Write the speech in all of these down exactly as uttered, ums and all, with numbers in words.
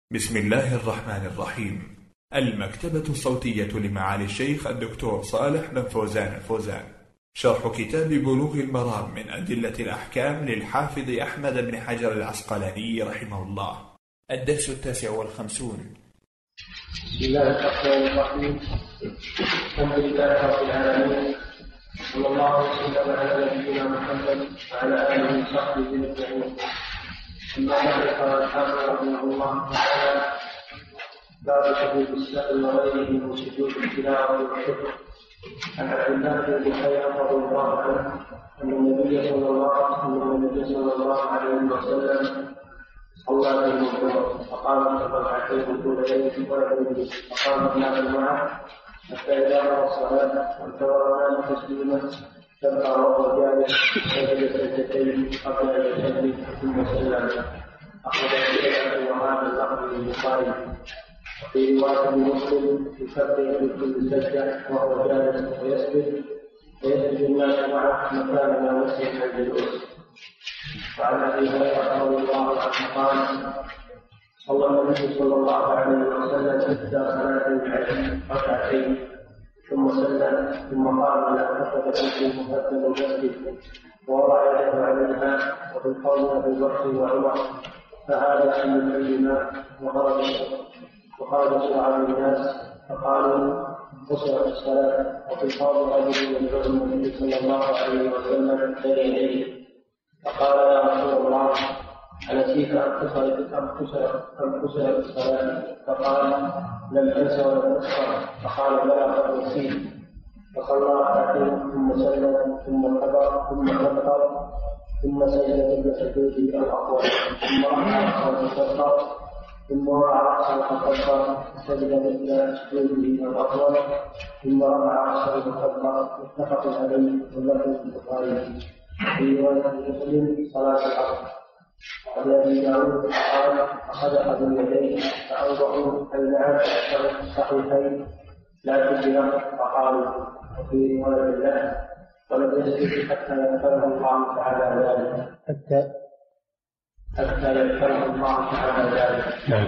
بسم الله الرحمن الرحيم. المكتبة الصوتية لمعالي الشيخ الدكتور صالح بن فوزان الفوزان، شرح كتاب بلوغ المرام من أدلة الأحكام للحافظ أحمد بن حجر العسقلاني رحمه الله، الدرس التاسع والخمسون. بسم الله الرحمن الرحيم. الحمد لله رب العالمين، صلى الله وسلم على نبينا محمد وعلى آله وصحبه أجمعين. أما بعد، قال الحافظ رحمه الله تعالى: باب سجود السهو وغيره من سجود التلاوة والشكر. عن عبد الله بن بحيرة رضي الله عنه أن النبي صلى الله أن النبي صلى الله عليه وسلم صلى بين الظهر فقام في ركعتين طول ليله ولم يجلس، فقام الناس معه حتى إذا قضى الصلاة وانتظر الناس تسليمه كبر وهو جالس سجد سجدتين قبل أن يسلم ثم سلم. أخرج الشيخ وهذا اللفظ للبخاري. وفي رواية مسلم يكبر في كل سجدة وهو جالس ويسجد ويسجد الناس معه مكان ما مسح عند الأسر. وعن ابي هريره رضي الله عنه قال: صلى النبي صلى الله عليه وسلم احدى صلاتين ركعتين ثم سلم ثم قام الى كتبه في مقدم المسجد ووضع يده عليها، وفي القول ابي بكر وعمر فهذا ان يكلما، وخرج وخرج سرعه الناس فقالوا قصرت الصلاه، وفي القول ابي بكر النبي صلى الله عليه وسلم بين يديه فقال: يا رسول الله، أنسيت أن كسرت الصلاة؟ فقال: لم أنس ولم أكثر. فقال: بلى قد نسيت. فصلى ركعتين ثم سلم ثم كبر ثم كبر ثم سجد مثل سجوده الأطول ثم رفع رأسه فكبر ثم وضع رأسه فكبر فسجد مثل سجوده الأطول ثم رفع رأسه فكبر. متفق عليه واللفظ البخاري. في رواية مسلم صلاة العصر. وعن أبي داود قال: أخذ باليدين فأوضعوا المعنى في الصحيحين لا تجرى فقالوا. وفي رواية الله: ولم يسجد حتى يذكره الله تعالى ذلك حتى حتى يذكره الله تعالى ذلك.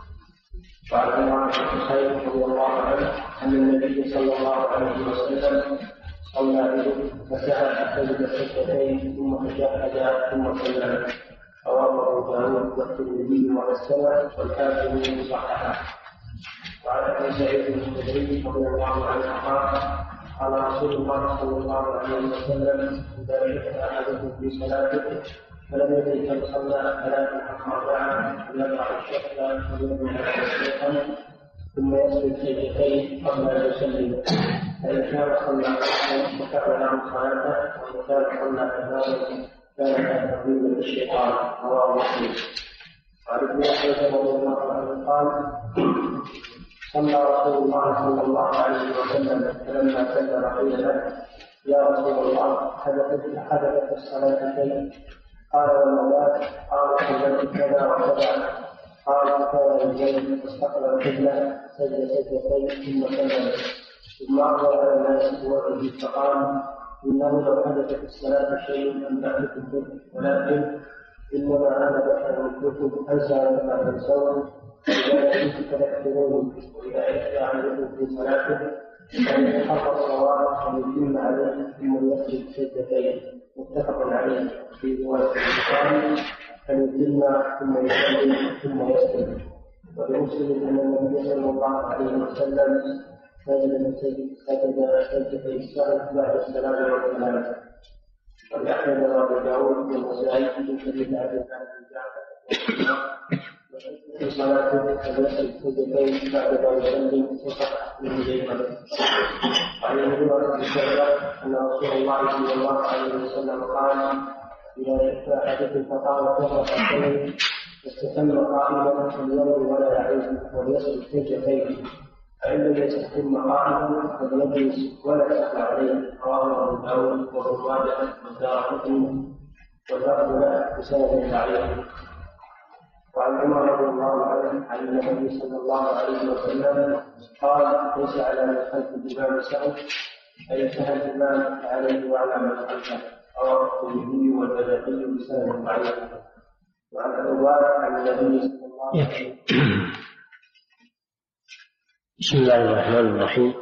وعن عمران بن حسين رضي الله عنه أن النبي صلى الله عليه وسلم صلى به فسأل سجد سجدتين ثم تشهد ثم سلم. رواه أبو داود والترمذي وحسنه والكافرون صححه. وعن أبي سعيد الخدري رضي الله عنه قال: قال رسول الله صلى الله عليه وسلم: إذا شك أحدكم في صلاته فلم يدرك كم صلى ثلاث أربعة فليقع الشك وليبني على الشيطان ثم يسجد سجدتين قبل أن يسلم، فإن كان صلى قليلا فكان له صلاته، وإن كان صلى كذلك كان تقريبا للشيطان. رواه مسلم. وعن ابن مسعود رضي الله عنه قال: صلى رسول الله صلى الله عليه وسلم فلما سلم قيل له: يا رسول الله، حدثت حدثت الصلاة شيء؟ قال: وما ذاك؟ قال: صليت كذا وكذا. قال: فكان يزيد فاستقبل القبلة سجد سجدتين ثم سلم ثم أقبل على الناس بوجهه فقال: إنه لو حدث في الصلاة شيء لم أحدث به، ولكن إنما أنا بشر مثلكم أنسى ولا تنسون، إذا نسيت فذكروني، وإذا عشت أحدكم في صلاته فإن حق الصواب فليتم عليه ثم يسجد سجدتين. متفق عليه. في رواية البخاري: فليتم ثم يسلم ثم يسلم. ولمسلم أن النبي صلى الله عليه وسلم سجد سجد سجدتي السهو بعد السلام والسلام. والأحمد وأبو داود والنسائي من حديث أبي بكر في صلاته فليسجد سجدتين بعد ما يسلم وصح من جيبه. وعن ابن عمر بن شعبة أن رسول الله صلى الله عليه وسلم قال: إذا شك أحدكم فقال كفر ركعتين فاستتم قائما فليمضي ولا يعود وليسجد سجدتين، فإن لم يستتم قائما فليجلس ولا يسأل عليه. رواه أبو داود وابن ماجه والدارقطني واللفظ له بسند ضعيف. وعن عمر رضي الله عنه عن النبي صلى الله عليه وسلم قال: ليس على من خلف الإمام سهو، فإن سهى الإمام فعليه وعلى من خلفه. رواه الترمذي والبيهقي بسند ضعيف. وعن أبي هريرة عن النبي صلى الله عليه وسلم بسم الله الرحمن الرحيم.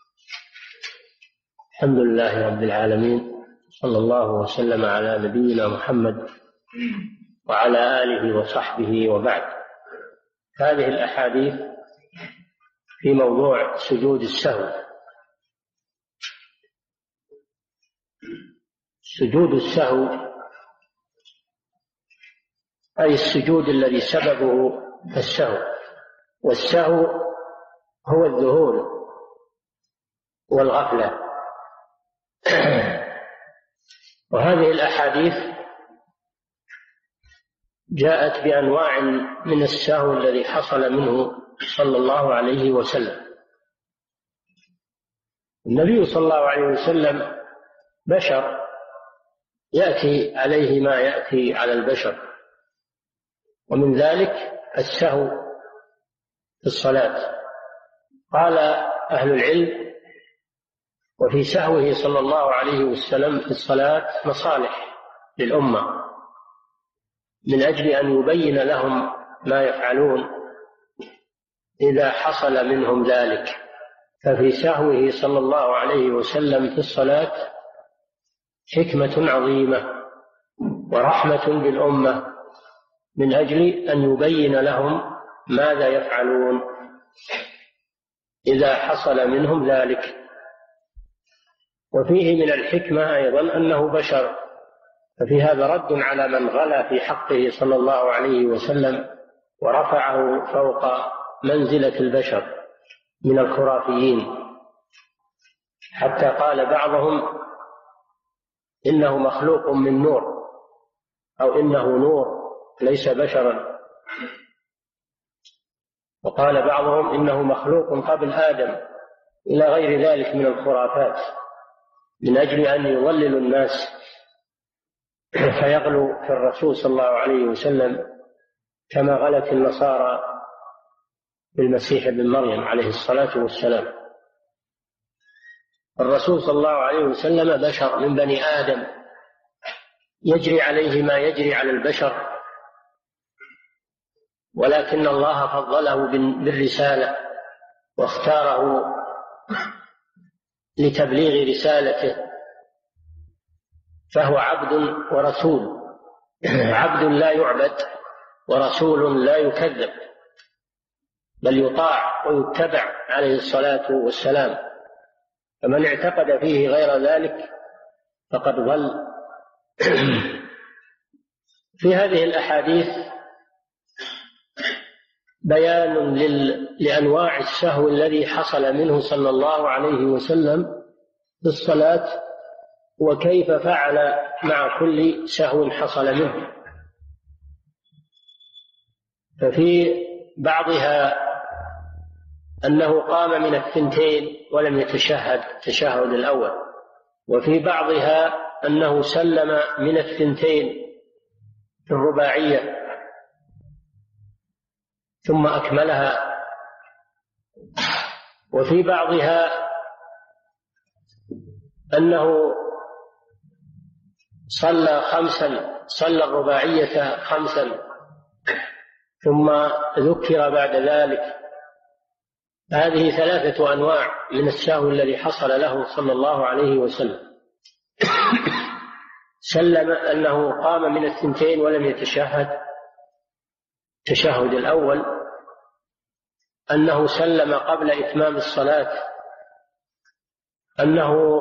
الحمد لله رب العالمين، صلى الله وسلم على نبينا محمد وعلى آله وصحبه وبعد. هذه الأحاديث في موضوع سجود السهو. سجود السهو أي السجود الذي سببه السهو، والسهو هو الذهول والغفلة. وهذه الأحاديث جاءت بأنواع من السهو الذي حصل منه صلى الله عليه وسلم. النبي صلى الله عليه وسلم بشر يأتي عليه ما يأتي على البشر، ومن ذلك السهو في الصلاة. قال أهل العلم: وفي سهوه صلى الله عليه وسلم في الصلاة مصالح للأمة، من أجل أن يبين لهم ما يفعلون إذا حصل منهم ذلك. ففي سهوه صلى الله عليه وسلم في الصلاة حكمة عظيمة ورحمة بالأمة، من أجل أن يبين لهم ماذا يفعلون إذا حصل منهم ذلك. وفيه من الحكمة أيضا أنه بشر، ففي هذا رد على من غلا في حقه صلى الله عليه وسلم ورفعه فوق منزلة البشر من الخرافيين، حتى قال بعضهم إنه مخلوق من نور، أو إنه نور ليس بشرا، وقال بعضهم إنه مخلوق قبل آدم، إلى غير ذلك من الخرافات، من أجل أن يضللوا الناس فيغلوا في الرسول صلى الله عليه وسلم كما غلت النصارى بالمسيح ابن مريم عليه الصلاة والسلام. الرسول صلى الله عليه وسلم بشر من بني آدم، يجري عليه ما يجري على البشر، ولكن الله فضله بالرسالة واختاره لتبليغ رسالته، فهو عبد ورسول، عبد لا يعبد ورسول لا يكذب، بل يطاع ويتبع عليه الصلاة والسلام. فمن اعتقد فيه غير ذلك فقد ضل. في هذه الأحاديث بيان لأنواع السهو الذي حصل منه صلى الله عليه وسلم في الصلاة، وكيف فعل مع كل سهو حصل منه. ففي بعضها أنه قام من الثنتين ولم يتشهد التشهد الأول، وفي بعضها أنه سلم من الثنتين في الرباعية ثم أكملها، وفي بعضها أنه صلى خمسا صلى الرباعية خمسا ثم ذكر بعد ذلك. هذه ثلاثة أنواع من السهو الذي حصل له صلى الله عليه وسلم. سلم أنه قام من الثنتين ولم يتشهد التشهد الأول، أنه سلم قبل إتمام الصلاة، أنه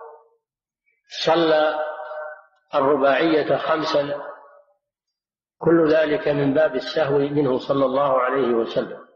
صلى الرباعية خمسا، كل ذلك من باب السهو منه صلى الله عليه وسلم.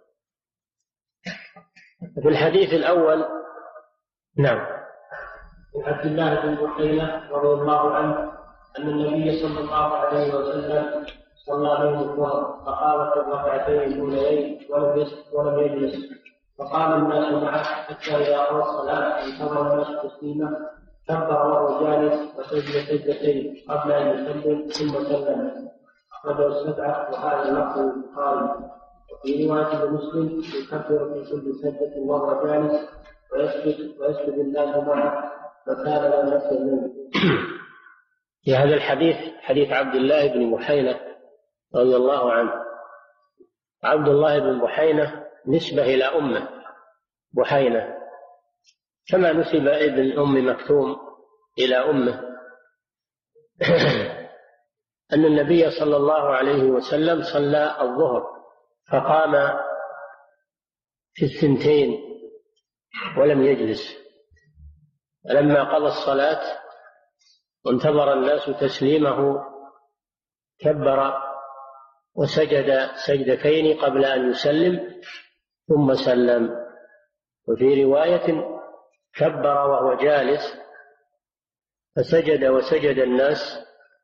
في الحديث الأول نعم عن عبد الله بن بحينة رضي الله عنه أن النبي صلى الله عليه وسلم صلى بهم الظهر فقام في الركعتين الأوليين ولم يجلس، فقام الناس معه حتى إذا قضى الصلاة انتظر الناس تسليمه، كبر وهو جالس وسجد سجدتين قبل أن يسلم ثم سلم. أخرجه السبعة وهذا لفظ البخاري. وفي رواية مسلم يكبر في كل سجدة وهو جالس ويسجد ويسجد الناس معه فكان لا يسلم. في هذا الحديث حديث عبد الله بن بحينة رضي الله عنه. عبد الله بن بحينة نسبة إلى أمه، بحينة، كما نسب ابن أم مكتوم إلى أمه أن النبي صلى الله عليه وسلم صلى الظهر فقام في الثنتين ولم يجلس، لما قضى الصلاة وانتظر الناس تسليمه كبر وسجد سجدتين قبل أن يسلم ثم سلم. وفي رواية كبر وهو جالس فسجد وسجد الناس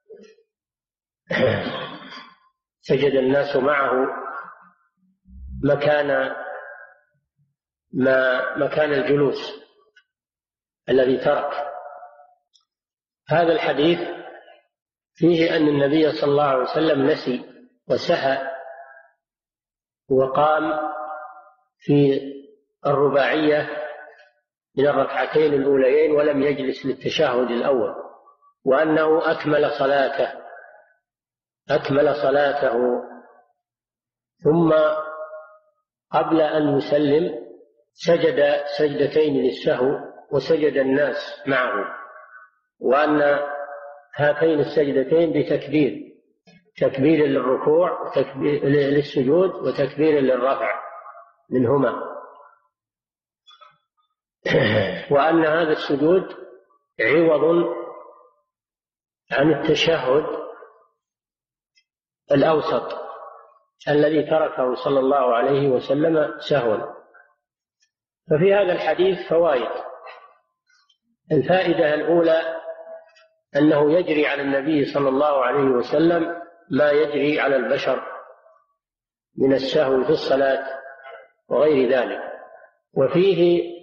سجد الناس معه مكان ما مكان الجلوس الذي ترك. هذا الحديث فيه أن النبي صلى الله عليه وسلم نسي وسهى وقام في الرباعية من الركعتين الأوليين ولم يجلس للتشهد الأول، وأنه أكمل صلاته أكمل صلاته ثم قبل أن يسلم سجد سجدتين للسهو وسجد الناس معه، وأن هاتين السجدتين بتكبير، تكبير للركوع وتكبير للسجود وتكبير للرفع منهما، وأن هذا السجود عوض عن التشهد الأوسط الذي تركه صلى الله عليه وسلم سهوا. ففي هذا الحديث فوائد. الفائدة الأولى أنه يجري على النبي صلى الله عليه وسلم ما يجري على البشر من السهو في الصلاة وغير ذلك. وفيه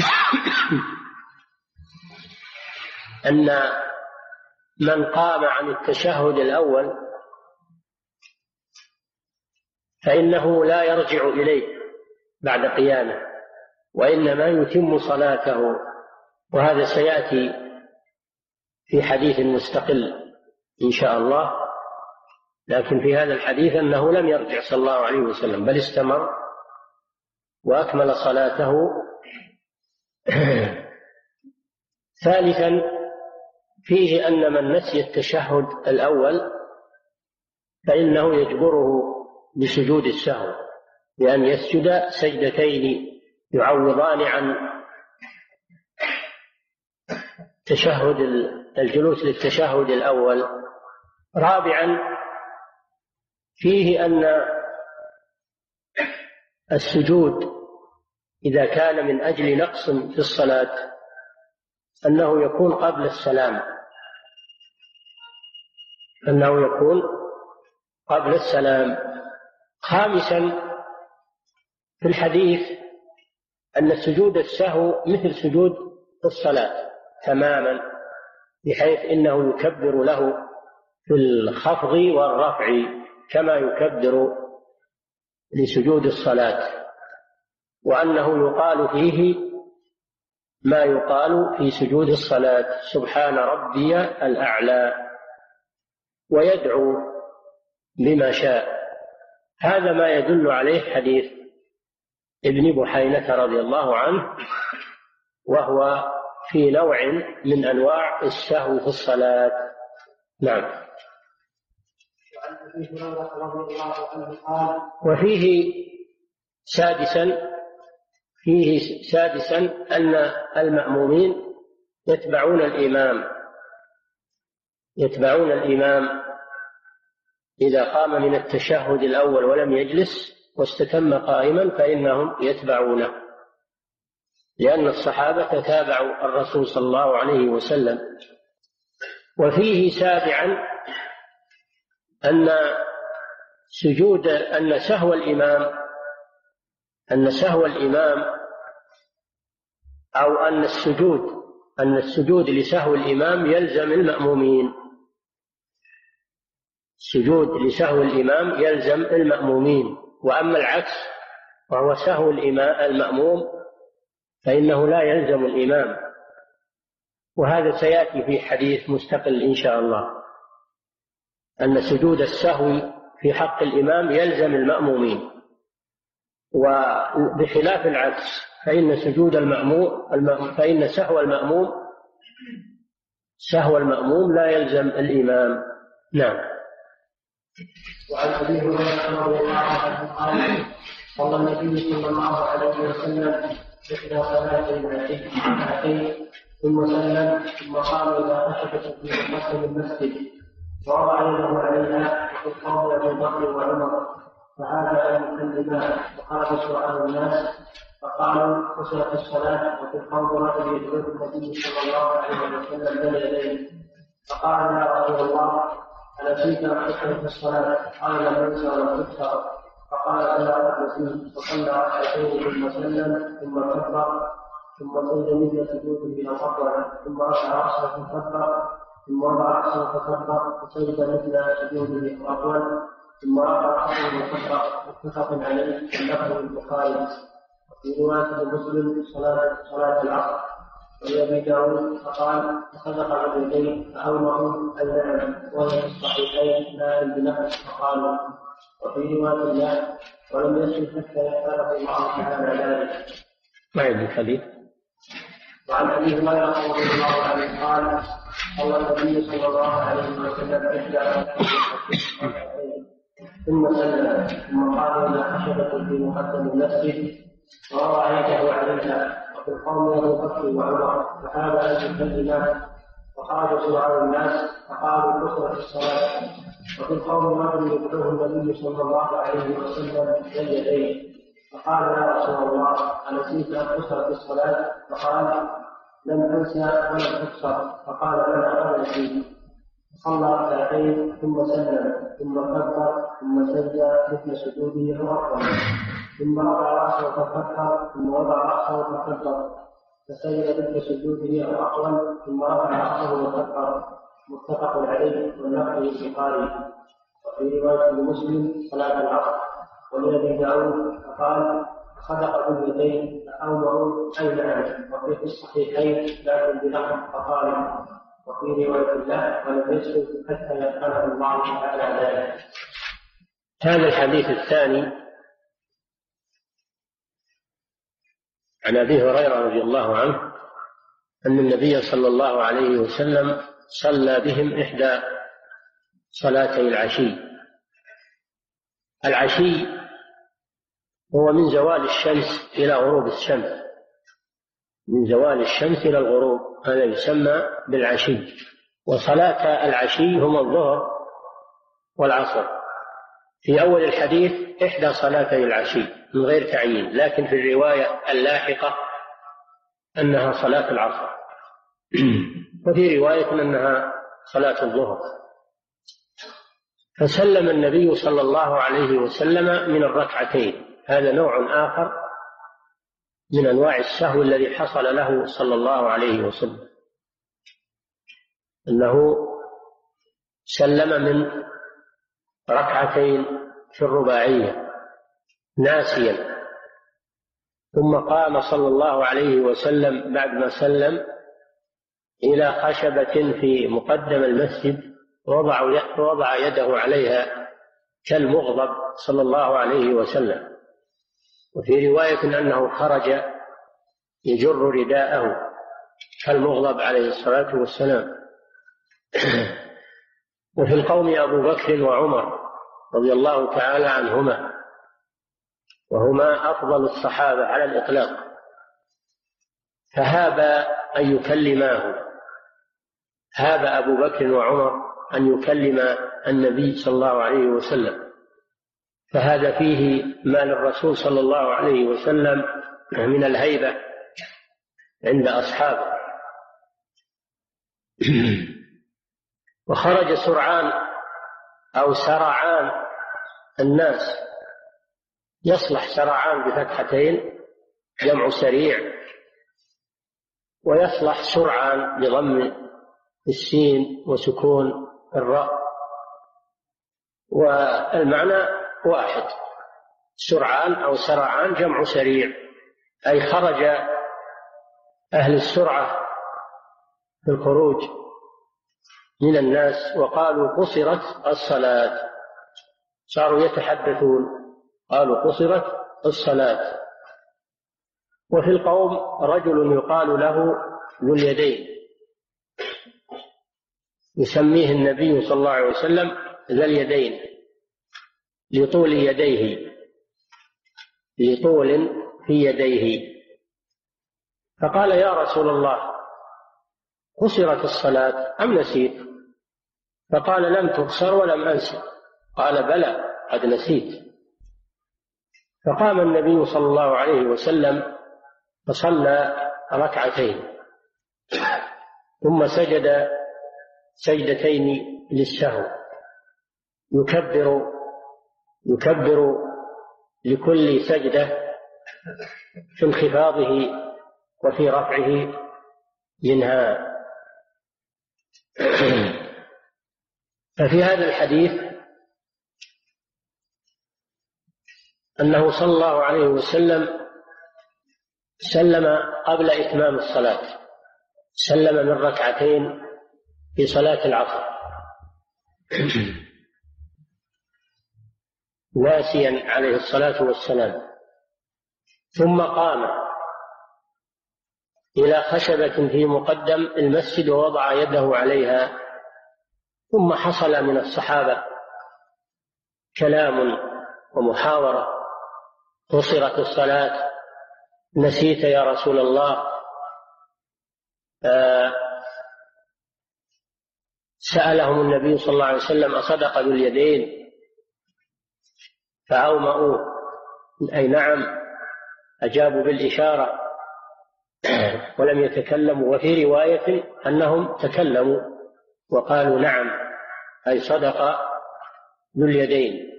أن من قام عن التشهد الأول فإنه لا يرجع إليه بعد قيامه، وإنما يتم صلاته، وهذا سيأتي في حديث مستقل إن شاء الله. لكن في هذا الحديث أنه لم يرجع صلى الله عليه وسلم بل استمر وأكمل صلاته. ثالثا فيه أن من نسي التشهد الأول فإنه يجبره بسجود السهو، بأن يسجد سجدتين يعوضان عن تشهد الجلوس للتشهد الأول. رابعا فيه أن السجود إذا كان من أجل نقص في الصلاة أنه يكون قبل السلام أنه يكون قبل السلام. خامسا في الحديث أن سجود السهو مثل سجود الصلاة تماما، بحيث إنه يكبر له في الخفض والرفع كما يكبر لسجود الصلاة، وأنه يقال فيه ما يقال في سجود الصلاة: سبحان ربي الأعلى، ويدعو بما شاء. هذا ما يدل عليه حديث ابن بحينة رضي الله عنه، وهو في نوع من أنواع السهو في الصلاة. نعم. وفيه سادسا فيه سادسا أن المأمومين يتبعون الإمام يتبعون الإمام إذا قام من التشهد الأول ولم يجلس واستتم قائما فإنهم يتبعونه، لأن الصحابة تابعوا الرسول صلى الله عليه وسلم. وفيه سابعا أن سجود أن سهو الإمام أن سهو الإمام أو أن السجود أن السجود لسهو الإمام يلزم المأمومين. السجود لسهو الإمام يلزم المأمومين، وأما العكس وهو سهو الإمام المأموم فإنه لا يلزم الإمام. وهذا سيأتي في حديث مستقل إن شاء الله، أن سجود السهو في حق الإمام يلزم المأمومين. وبخلاف العكس فإن سجود المأموم فإن سهو المأموم سهو المأموم لا يلزم الإمام. نعم. وعن أبي هريرة رضي الله عنه قال صلى النبي صلى الله عليه وسلم إحدى صلاتي ركعتين ثم سلم ثم قام إلى خشبة في مقدم المسجد ووضع يده عليها وفي القوم أبي بكر وعمر فهذا أن يكلمان وخرج سؤال الناس فقالوا خشيت الصلاة وفي القوم رجل يدعو النبي صلى الله عليه وسلم بين يديه فقال يا رسول الله أنسيت أن تشرك في الصلاة؟ قال لم ننسى ولم تكثر. فقال ألا نسيت فصلى ركعتين ثم سلم ثم كبر ثم سجد مثل سجوده الأول ثم رفع رأسه فكبر ثم وضع رأسه فكبر وسجد مثل سجوده الأول ثم رفع رأسه فكبر. متفق عليه واللفظ البخاري. وفي رواية مسلم صلاة صلاة العصر وأبي داود فقال فصدق الرجلين فأومروا أن نعم وهي في الصحيحين لا بنفس فقالوا. وفي رواية الله ولم يسجد حتى يختاره الله تعالى ذلك. ما يدري الحديث. وعن أبي هريرة رضي الله عنه قال صلى النبي صلى الله عليه وسلم إحدى ثم سلم ثم قام إلى خشبة في مقدم المسجد ووضع يده عليها وفي القوم أبو بكر وعمر فهذا أن يكلمان وخرج سؤال الناس فقالوا كثرت الصلاة وفي القوم رجل يدعوه النبي صلى الله عليه وسلم بين يديه فقال يا رسول الله أنسيت أن كثرت الصلاة؟ فقال لم أنسى ولم تكثر. فقال أنا أنا نسيت. صلى ركعتين ثم سلم ثم كبر ثم سجد مثل سجوده الأول ثم رفع رأسه فكبر ثم وضع رأسه فكبر فسجد مثل سجوده الأول ثم رفع رأسه وكبر. متفق عليه واللفظ البخاري. وفي رواية مسلم صلاة العصر ولأبي داود فقال صدق باليدين فأومروا أي نعم وفي الصحيحين لكن بلفظ فقال. وفي رواية الله ولم يسجد حتى يدخله الله تعالى ذلك. هذا الحديث الثاني عن أبي هريرة رضي الله عنه أن النبي صلى الله عليه وسلم صلى بهم إحدى صلاتي العشي. العشي هو من زوال الشمس إلى غروب الشمس، من زوال الشمس إلى الغروب، هذا يسمى بالعشي. وصلاة العشي هما الظهر والعصر. في أول الحديث إحدى صلاتي العشي من غير تعيين، لكن في الرواية اللاحقة أنها صلاة العصر وفي رواية أنها صلاة الظهر. فسلم النبي صلى الله عليه وسلم من الركعتين. هذا نوع آخر من أنواع السهو الذي حصل له صلى الله عليه وسلم، أنه سلم من ركعتين في الرباعية ناسيا، ثم قام صلى الله عليه وسلم بعد ما سلم إلى خشبة في مقدم المسجد ووضع يده عليها كالمغضب صلى الله عليه وسلم. وفي رواية أنه خرج يجر رداءه كالمغضب عليه الصلاة والسلام. وفي القوم أبو بكر وعمر رضي الله تعالى عنهما، وهما أفضل الصحابة على الإطلاق، فهاب أن يكلماه، هاب أبو بكر وعمر أن يكلم النبي صلى الله عليه وسلم، فهذا فيه ما للرسول صلى الله عليه وسلم من الهيبة عند أصحابه. وخرج سرعان أو سرعان الناس، يصلح سرعان بفتحتين جمع سريع، ويصلح سرعان بضم السين وسكون الراء، والمعنى واحد، سرعان أو سرعان جمع سريع، أي خرج أهل السرعة في الخروج من الناس وقالوا قصرت الصلاة، صاروا يتحدثون قالوا قصرت الصلاة. وفي القوم رجل يقال له ذو اليدين، يسميه النبي صلى الله عليه وسلم ذا اليدين لطول يديه، لطول في يديه. فقال: يا رسول الله، قصرت الصلاة أم نسيت؟ فقال: لم تقصر ولم أنسى. قال: بلى، قد نسيت. فقام النبي صلى الله عليه وسلم فصلى ركعتين، ثم سجد سجدتين للسهو، يكبر يكبر لكل سجدة في انخفاضه وفي رفعه منها. ففي هذا الحديث أنه صلى الله عليه وسلم سلم قبل إتمام الصلاة، سلم من ركعتين في صلاة العصر ناسيا عليه الصلاة والسلام، ثم قام إلى خشبة في مقدم المسجد ووضع يده عليها، ثم حصل من الصحابة كلام ومحاورة: قصرت الصلاة، نسيت يا رسول الله. آه سألهم النبي صلى الله عليه وسلم: أصدق ذو اليدين؟ فأومأوا أي نعم، أجابوا بالإشارة ولم يتكلموا. وفي رواية أنهم تكلموا وقالوا نعم، أي صدق ذو اليدين.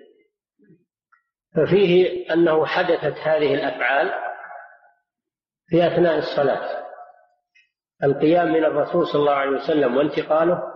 ففيه أنه حدثت هذه الأفعال في أثناء الصلاة: القيام من الرسول صلى الله عليه وسلم وانتقاله،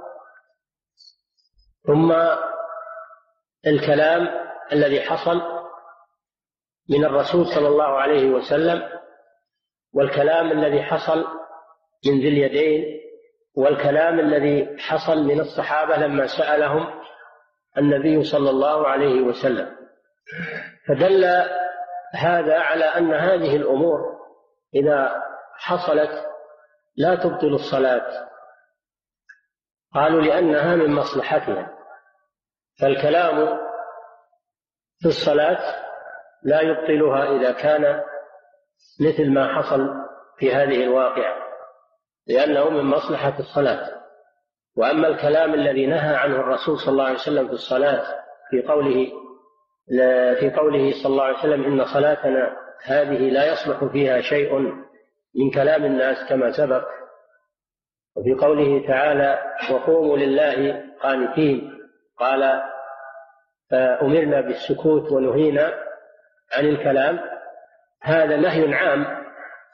ثم الكلام الذي حصل من الرسول صلى الله عليه وسلم، والكلام الذي حصل من ذي اليدين، والكلام الذي حصل من الصحابة لما سألهم النبي صلى الله عليه وسلم. فدل هذا على أن هذه الأمور إذا حصلت لا تبطل الصلاة. قالوا لأنها من مصلحتها، فالكلام في الصلاة لا يبطلها إذا كان مثل ما حصل في هذه الواقعة، لأنه من مصلحة الصلاة. وأما الكلام الذي نهى عنه الرسول صلى الله عليه وسلم في الصلاة في قوله في قوله صلى الله عليه وسلم: إن صلاتنا هذه لا يصلح فيها شيء من كلام الناس كما سبق. وفي قوله تعالى: وقوموا لله قانتين، قال: فأمرنا بالسكوت ونهينا عن الكلام. هذا نهي عام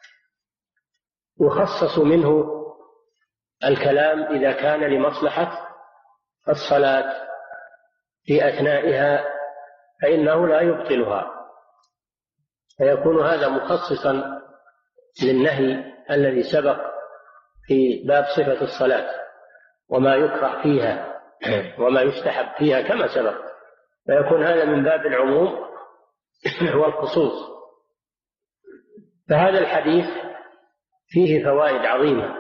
يخصص منه الكلام إذا كان لمصلحة الصلاة في أثنائها، فإنه لا يبطلها، فيكون هذا مخصصا للنهي الذي سبق في باب صفة الصلاة وما يكره فيها وما يستحب فيها كما سبق، فيكون هذا من باب العموم والخصوص. فهذا الحديث فيه فوائد عظيمة.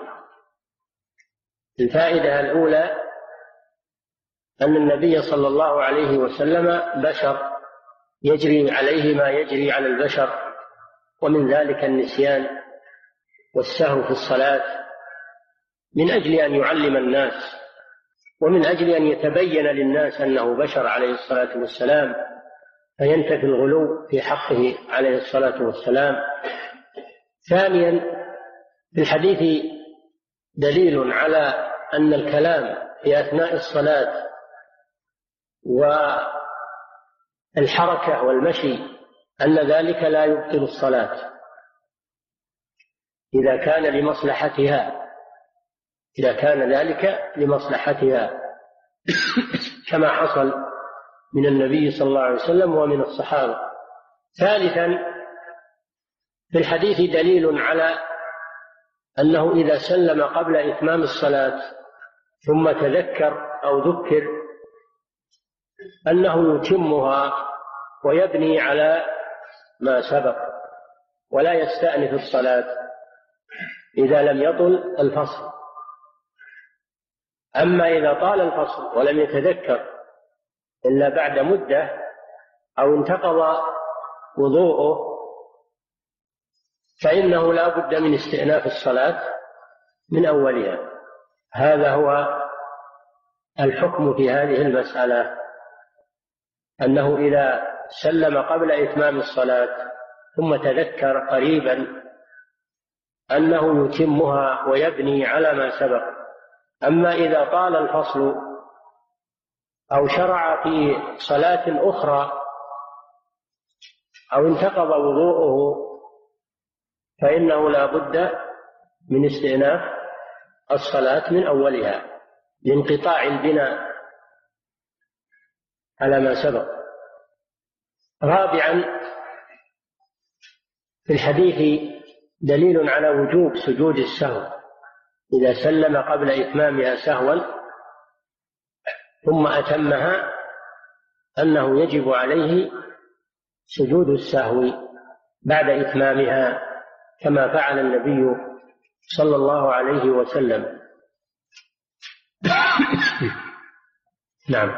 الفائدة الأولى أن النبي صلى الله عليه وسلم بشر يجري عليه ما يجري على البشر، ومن ذلك النسيان والسهو في الصلاة، من أجل أن يعلم الناس ومن أجل أن يتبين للناس أنه بشر عليه الصلاة والسلام، فينتفي الغلو في حقه عليه الصلاة والسلام. ثانيا، في الحديث دليل على أن الكلام في أثناء الصلاة والحركة والمشي أن ذلك لا يبطل الصلاة إذا كان لمصلحتها إذا كان ذلك لمصلحتها كما حصل من النبي صلى الله عليه وسلم ومن الصحابة. ثالثا، في الحديث دليل على أنه إذا سلم قبل إتمام الصلاة ثم تذكر أو ذكر أنه يتمها ويبني على ما سبق، ولا يستأنف الصلاة إذا لم يطل الفصل. أما إذا طال الفصل ولم يتذكر إلا بعد مدة أو انتقض وضوءه فإنه لا بد من استئناف الصلاة من أولها. هذا هو الحكم في هذه المسألة، أنه إذا سلم قبل إتمام الصلاة ثم تذكر قريبا أنه يتمها ويبني على ما سبق. أما إذا طال الفصل أو شرع في صلاة أخرى أو انتقض وضوءه فإنه لا بد من استئناف الصلاة من أولها لانقطاع البناء على ما سبق. رابعا، في الحديث دليل على وجوب سجود السهو إذا سلم قبل إتمامها سهوا ثم أتمها، أنه يجب عليه سجود السهو بعد إتمامها كما فعل النبي صلى الله عليه وسلم. نعم.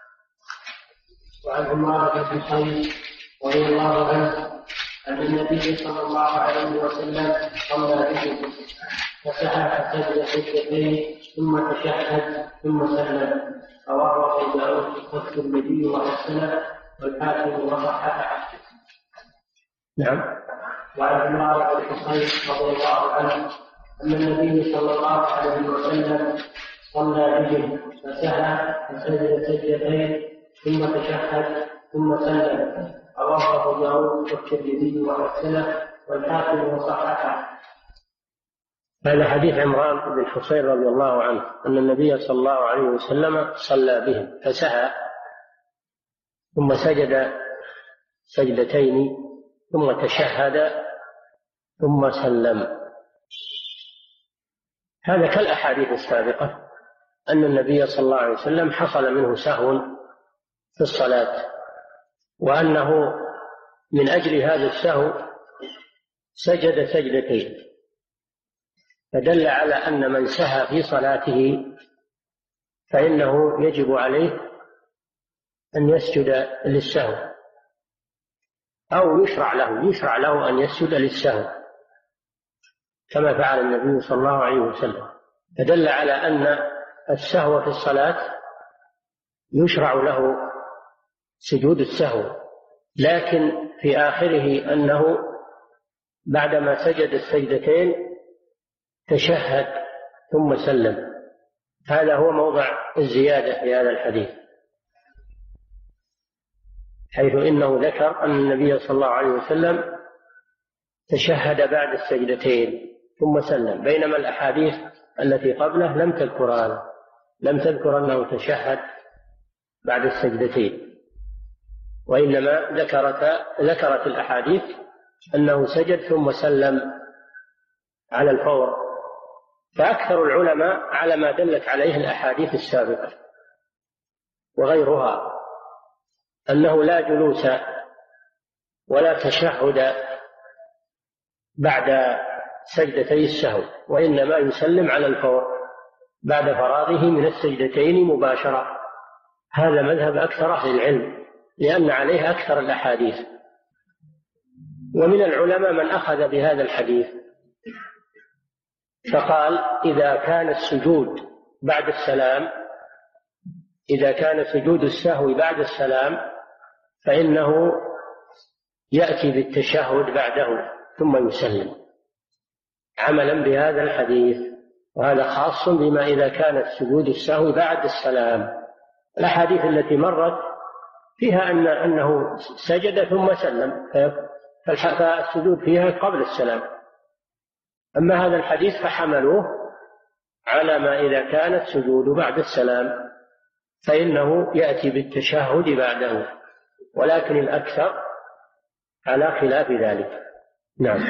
وعن عمارة بن قيس رضي الله عنه أن النبي صلى الله عليه وسلم صلى بهم فسحق سجد سجدتين ثم تشهد ثم سلم، رواه أبو داود والترمذي وحسنه والحاكم وصححه. نعم. وعن عمارة بن قيس رضي الله عنه أن النبي صلى الله عليه وسلم صلى بهم فسحق فسجد سجدتين ثم تشهد ثم سلم، رواه أبو داود والترمذي وحسنه والحاكم وصححه. هذا حديث عمران بن حصين رضي الله عنه أن النبي صلى الله عليه وسلم صلى بهم فسهى ثم سجد سجدتين ثم تشهد ثم سلم. هذا كالأحاديث السابقة أن النبي صلى الله عليه وسلم حصل منه سهو في الصلاة، وأنه من أجل هذا السهو سجد سجدتين، فدل على أن من سهى في صلاته فإنه يجب عليه أن يسجد للسهو، أو يشرع له يشرع له أن يسجد للسهو كما فعل النبي صلى الله عليه وسلم. فدل على أن السهو في الصلاة يشرع له سجود السهو، لكن في آخره أنه بعدما سجد السجدتين تشهد ثم سلم. هذا هو موضع الزيادة في هذا الحديث، حيث إنه ذكر أن النبي صلى الله عليه وسلم تشهد بعد السجدتين ثم سلم، بينما الأحاديث التي قبله لم تذكر هذا، لم تذكر أنه تشهد بعد السجدتين، وإنما ذكرت ذكرت الأحاديث أنه سجد ثم سلم على الفور. فأكثر العلماء على ما دلت عليه الأحاديث السابقة وغيرها أنه لا جلوس ولا تشهد بعد سجدتي السهو، وإنما يسلم على الفور بعد فراغه من السجدتين مباشرة. هذا مذهب أكثر أهل العلم لأن عليه أكثر الأحاديث. ومن العلماء من أخذ بهذا الحديث فقال إذا كان السجود بعد السلام إذا كان سجود السهو بعد السلام فإنه يأتي بالتشهد بعده ثم يسلم عملا بهذا الحديث، وهذا خاص بما إذا كان سجود السهو بعد السلام. الأحاديث التي مرت فيها أن أنه سجد ثم سلم، فالسجود فيها قبل السلام. أما هذا الحديث فحملوه على ما إذا كان السجود بعد السلام فإنه يأتي بالتشهد بعده، ولكن الأكثر على خلاف ذلك. نعم.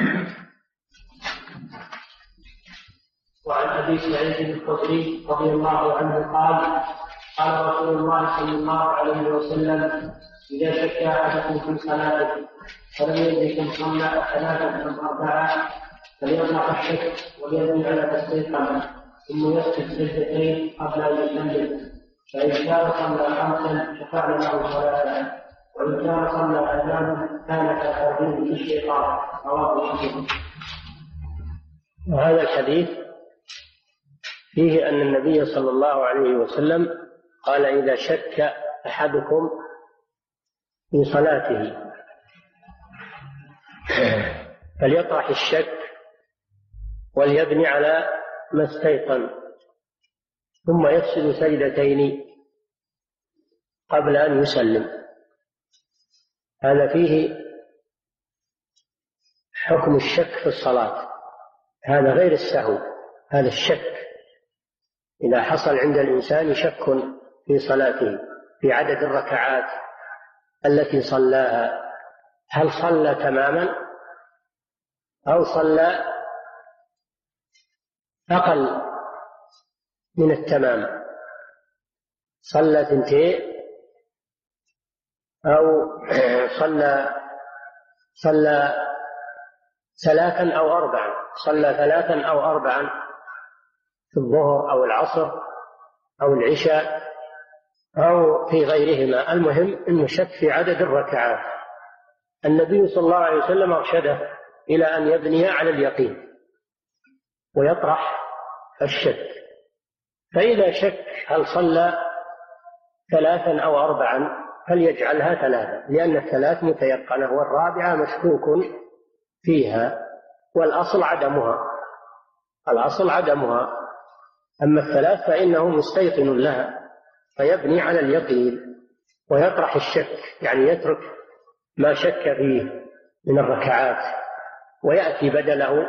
وعن أبي سعيد الخدري رضي الله عنه قال قال رسول الله صلى الله عليه وسلم: إذا شك أحدكم في صلاته فلم يدرك صلى ثلاثة أم أربعة فليطلق الشك وليبني على تسليقه ثم يسجد سجدتين قبل أن يسلم، فإن كان صلى خمسا شفعنا له صلاة، وإن كان صلى أذانا كان كترغيب في الشيطان. رواه مسلم. وهذا الحديث فيه أن النبي صلى الله عليه وسلم قال: إذا شك أحدكم في صلاته فليطرح الشك وليبني على ما استيقن ثم يسجد سجدتين قبل أن يسلم. هذا فيه حكم الشك في الصلاة، هذا غير السهو، هذا الشك إذا حصل عند الإنسان شك في صلاته في عدد الركعات التي صلاها، هل صلى تماما أو صلى أقل من التمام، صلى ثنتين أو صلى صلى ثلاثا أو أربعا، صلى ثلاثا أو أربعا في الظهر أو العصر أو العشاء أو في غيرهما، المهم أنه شك في عدد الركعات. النبي صلى الله عليه وسلم أرشده إلى أن يبني على اليقين ويطرح الشك، فإذا شك هل صلى ثلاثا أو أربعا فليجعلها ثلاثا، لأن الثلاث متيقنة والرابعة مشكوك فيها، والأصل عدمها، الأصل عدمها، أما الثلاث فإنه مستيقن لها، فيبني على اليقين ويطرح الشك، يعني يترك ما شك فيه من الركعات ويأتي بدله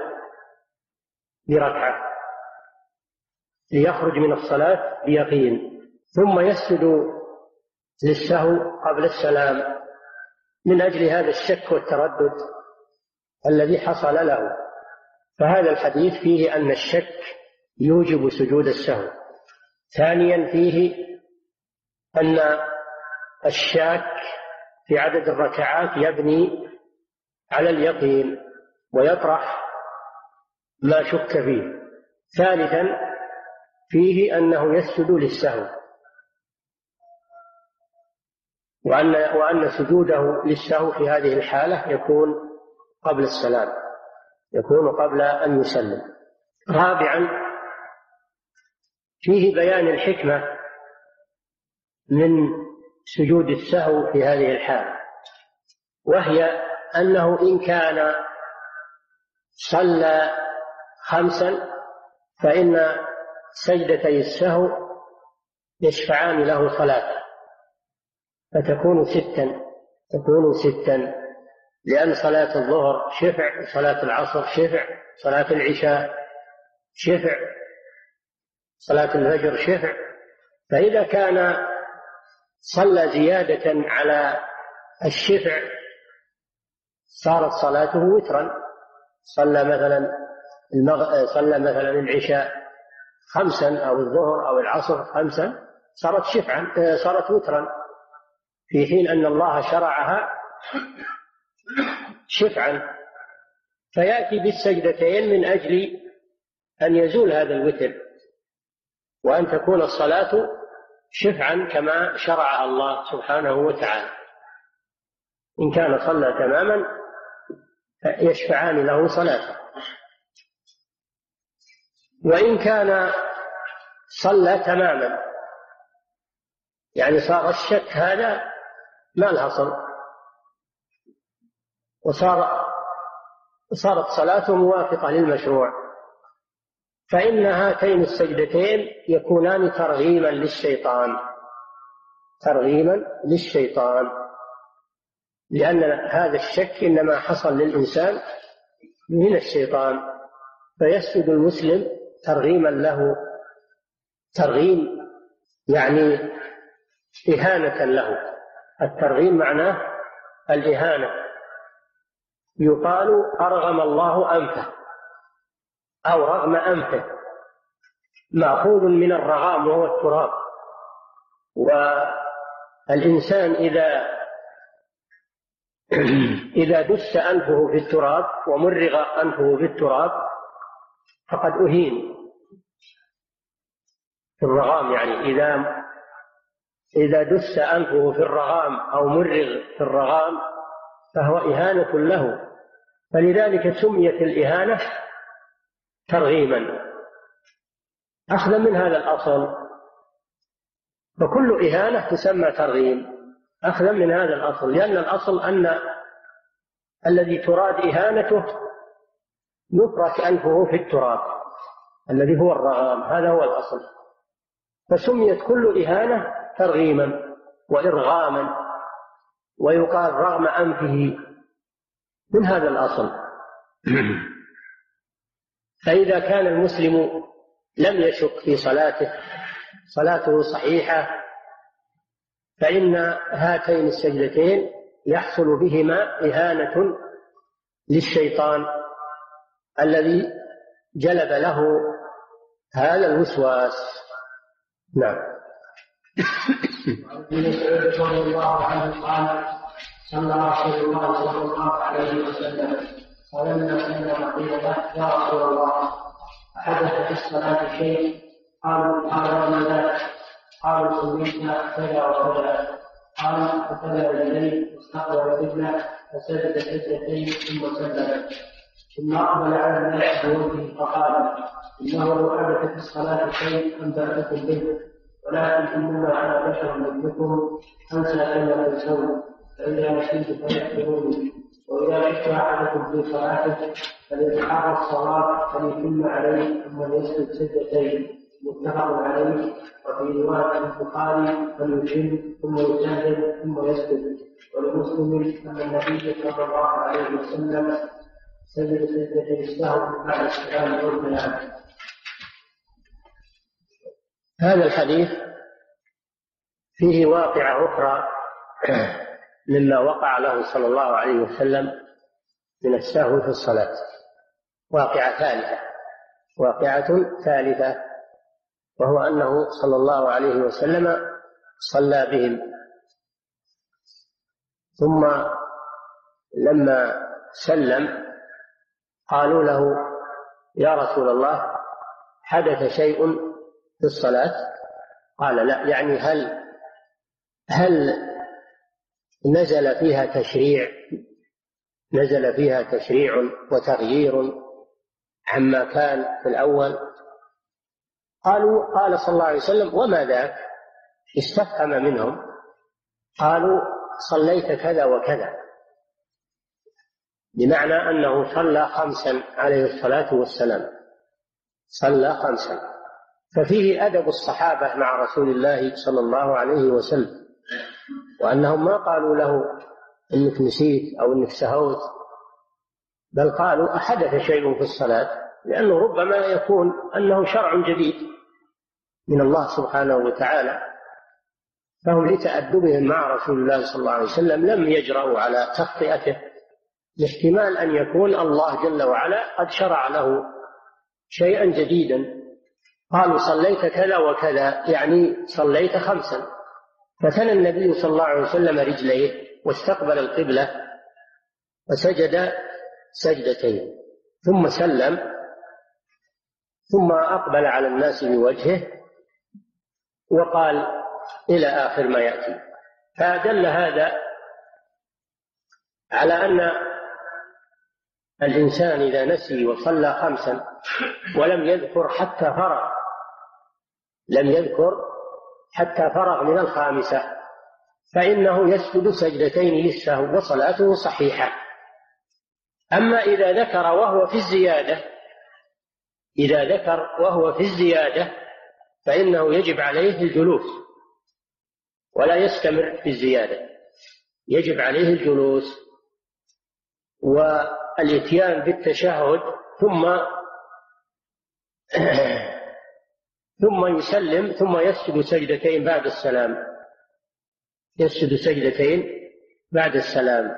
بركعة ليخرج من الصلاة بيقين، ثم يسجد للسهو قبل السلام من أجل هذا الشك والتردد الذي حصل له. فهذا الحديث فيه أن الشك يوجب سجود السهو. ثانيا فيه أن الشاك في عدد الركعات يبني على اليقين ويطرح ما شك فيه. ثالثا فيه أنه يسجد للسهو، وأن وأن سجوده للسهو في هذه الحالة يكون قبل السلام، يكون قبل أن يسلم. رابعا فيه بيان الحكمة من سجود السهو في هذه الحالة، وهي أنه إن كان صلى خمسا فإن سجدتي السهو يشفعان له صلاة فتكون ستا، تكون ستا، لأن صلاة الظهر شفع، صلاة العصر شفع، صلاة العشاء شفع، صلاة الفجر شفع. فإذا كان صلى زيادة على الشفع صارت صلاته وترا، صلى مثلا المغ... صلى مثلا العشاء خمسا أو الظهر أو العصر خمسا صارت شفعا، صارت وترا، في حين أن الله شرعها شفعا، فيأتي بالسجدتين من أجل أن يزول هذا الوتر وأن تكون الصلاة شفعا كما شرعها الله سبحانه وتعالى. إن كان صلى تماما يشفعان له صلاة، وإن كان صلى تماما يعني صار الشك هذا ما لها صل، وصار صارت صلاته موافقة للمشروع، فإن هاتين السجدتين يكونان ترغيما للشيطان، ترغيما للشيطان، لأن هذا الشك إنما حصل للإنسان من الشيطان، فيسجد المسلم ترغيما له، ترغيم يعني إهانة له. الترغيم معناه الإهانة، يقال أرغم الله أنفه أو رغم أنفه، مأخوذ من الرغام وهو التراب، والإنسان إذا إذا دس أنفه في التراب ومرغ أنفه في التراب فقد أهين في الرغام، يعني إذا إذا دس أنفه في الرغام أو مرغ في الرغام فهو إهانة له، فلذلك سميت الإهانة ترغيما أخذا من هذا الأصل، فكل إهانة تسمى ترغيم أخذا من هذا الأصل، لأن الأصل أن الذي تراد إهانته يفرك أنفه في التراب الذي هو الرغام، هذا هو الأصل، فسميت كل إهانة ترغيما وإرغاما، ويقال رغم أنفه من هذا الأصل. فإذا كان المسلم لم يشك في صلاته، صلاته صحيحة، فإن هاتين السجدتين يحصل بهما إهانة للشيطان الذي جلب له هذا الوسواس. نعم. ابن مسعود رضي الله عنه قال: صلى رسول الله صلى الله عليه وسلم فلما سلم قيل له: يا رسول الله أحدث في الصلاة شيء؟ قالوا: قال وما ذاك؟ قالوا: سميتنا كذا وكذا. قال: فكذا اليه واستقبل القبلة فسجد سجدتين ثم سلم، ثم أقبل على الناس بوجهه فقال: إنه لو حدث في الصلاة شيء أنبأتكم به، ولكن إنما أنا بشر مثلكم أنسى كما تنسون، فإذا نسيت فاذكروني، وإذا شك أحدكم في صلاته فليتحرى الصواب فليتم عليه ثم يسجد سجدتين، متفق عليه. وفي رواية البخاري فليتم ثم يسجد ثم يسجد. ولمسلم أن النبي صلى الله عليه وسلم سجد سجدتين السهو بعد السلام والكلام. هذا الحديث فيه واقعة أخرى مما وقع له صلى الله عليه وسلم من السهو في الصلاة، واقعة ثالثة واقعة ثالثة وهو أنه صلى الله عليه وسلم صلى بهم، ثم لما سلم قالوا له: يا رسول الله حدث شيء في الصلاة؟ قال: لا، يعني هل هل نزل فيها تشريع نزل فيها تشريع وتغيير عما كان في الأول؟ قالوا قال صلى الله عليه وسلم: وما ذاك؟ استفهم منهم. قالوا: صليت كذا وكذا، بمعنى أنه صلى خمسا عليه الصلاة والسلام، صلى خمسا. ففيه أدب الصحابة مع رسول الله صلى الله عليه وسلم، وأنهم ما قالوا له إنك نسيت أو إنك سهوت، بل قالوا: أحدث شيء في الصلاة، لأنه ربما يكون أنه شرع جديد من الله سبحانه وتعالى، فهم لتأدبهم مع رسول الله صلى الله عليه وسلم لم يجرؤوا على تخطئته، لاحتمال أن يكون الله جل وعلا قد شرع له شيئا جديدا. قالوا: صليت كذا وكذا، يعني صليت خمسا. فثنى النبي صلى الله عليه وسلم رجليه واستقبل القبلة وسجد سجدتين ثم سلم، ثم أقبل على الناس بوجهه وقال إلى آخر ما يأتي. فدل هذا على أن الإنسان إذا نسي وصلى خمسا ولم يذكر حتى فرغ لم يذكر حتى فرغ من الخامسة فإنه يسجد سجدتين للسهو وصلاته صحيحة. أما إذا ذكر وهو في الزيادة إذا ذكر وهو في الزيادة فإنه يجب عليه الجلوس ولا يستمر في الزيادة، يجب عليه الجلوس والاتيان بالتشهد ثم ثم يسلم ثم يسجد سجدتين بعد السلام يسجد سجدتين بعد السلام.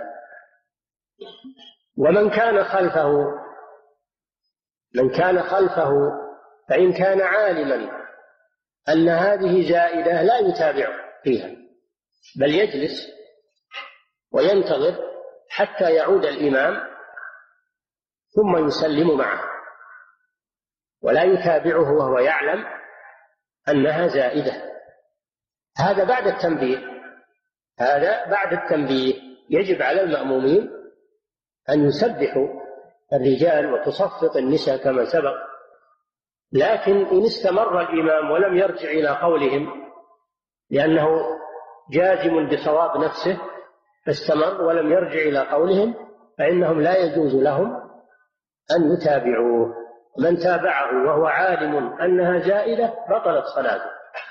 ومن كان خلفه من كان خلفه فإن كان عالما أن هذه زائدة لا يتابع فيها، بل يجلس وينتظر حتى يعود الإمام ثم يسلم معه، ولا يتابعه وهو يعلم أنها زائدة. هذا بعد التنبيه، هذا بعد التنبيه. يجب على المأمومين أن يسبحوا الرجال وتصفق النساء كما سبق، لكن إن استمر الإمام ولم يرجع إلى قولهم لأنه جازم بصواب نفسه فاستمر ولم يرجع إلى قولهم، فإنهم لا يجوز لهم أن يتابعوه. من تابعه وهو عالم أنها زائدة بطلت صلاته،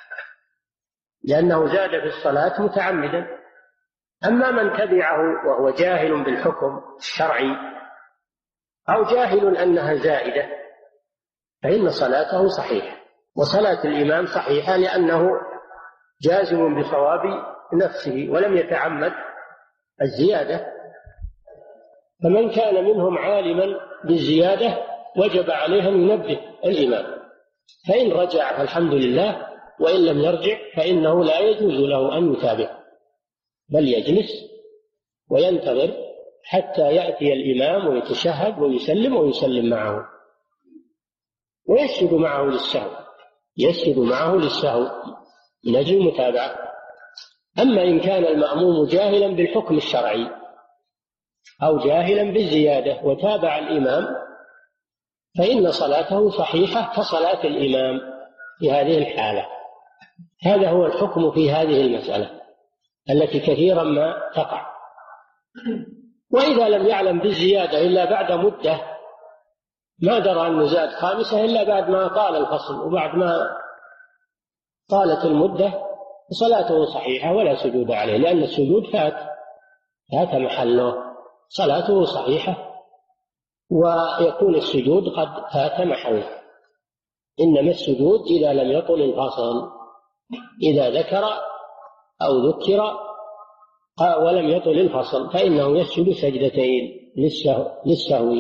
لأنه زاد في الصلاة متعمدا. أما من تبعه وهو جاهل بالحكم الشرعي أو جاهل أنها زائدة فإن صلاته صحيحة، وصلاة الإمام صحيحة لأنه جازم بصواب نفسه ولم يتعمد الزيادة. فمن كان منهم عالما بالزيادة وجب عليه أن ينبه الإمام، فإن رجع فالحمد لله، وإن لم يرجع فإنه لا يجوز له أن يتابع، بل يجلس وينتظر حتى يأتي الإمام ويتشهد ويسلم ويسلم معه، ويسجد معه للسهو، يسجد معه للسهو من أجل المتابعة. أما إن كان المأموم جاهلا بالحكم الشرعي أو جاهلا بالزيادة وتابع الإمام فإن صلاته صحيحة كصلاة الإمام في هذه الحالة. هذا هو الحكم في هذه المسألة التي كثيرا ما تقع. وإذا لم يعلم بالزيادة إلا بعد مدة، ما درى أنه زاد خامسة إلا بعد ما طال الفصل وبعد ما طالت المدة، صلاته صحيحة ولا سجود عليه، لأن السجود فات فات محله، صلاته صحيحة ويكون السجود قد فات محله. إنما السجود إذا لم يطل الفصل، إذا ذكر أو ذكر ولم يطل الفصل فإنه يسجد سجدتين للسهو.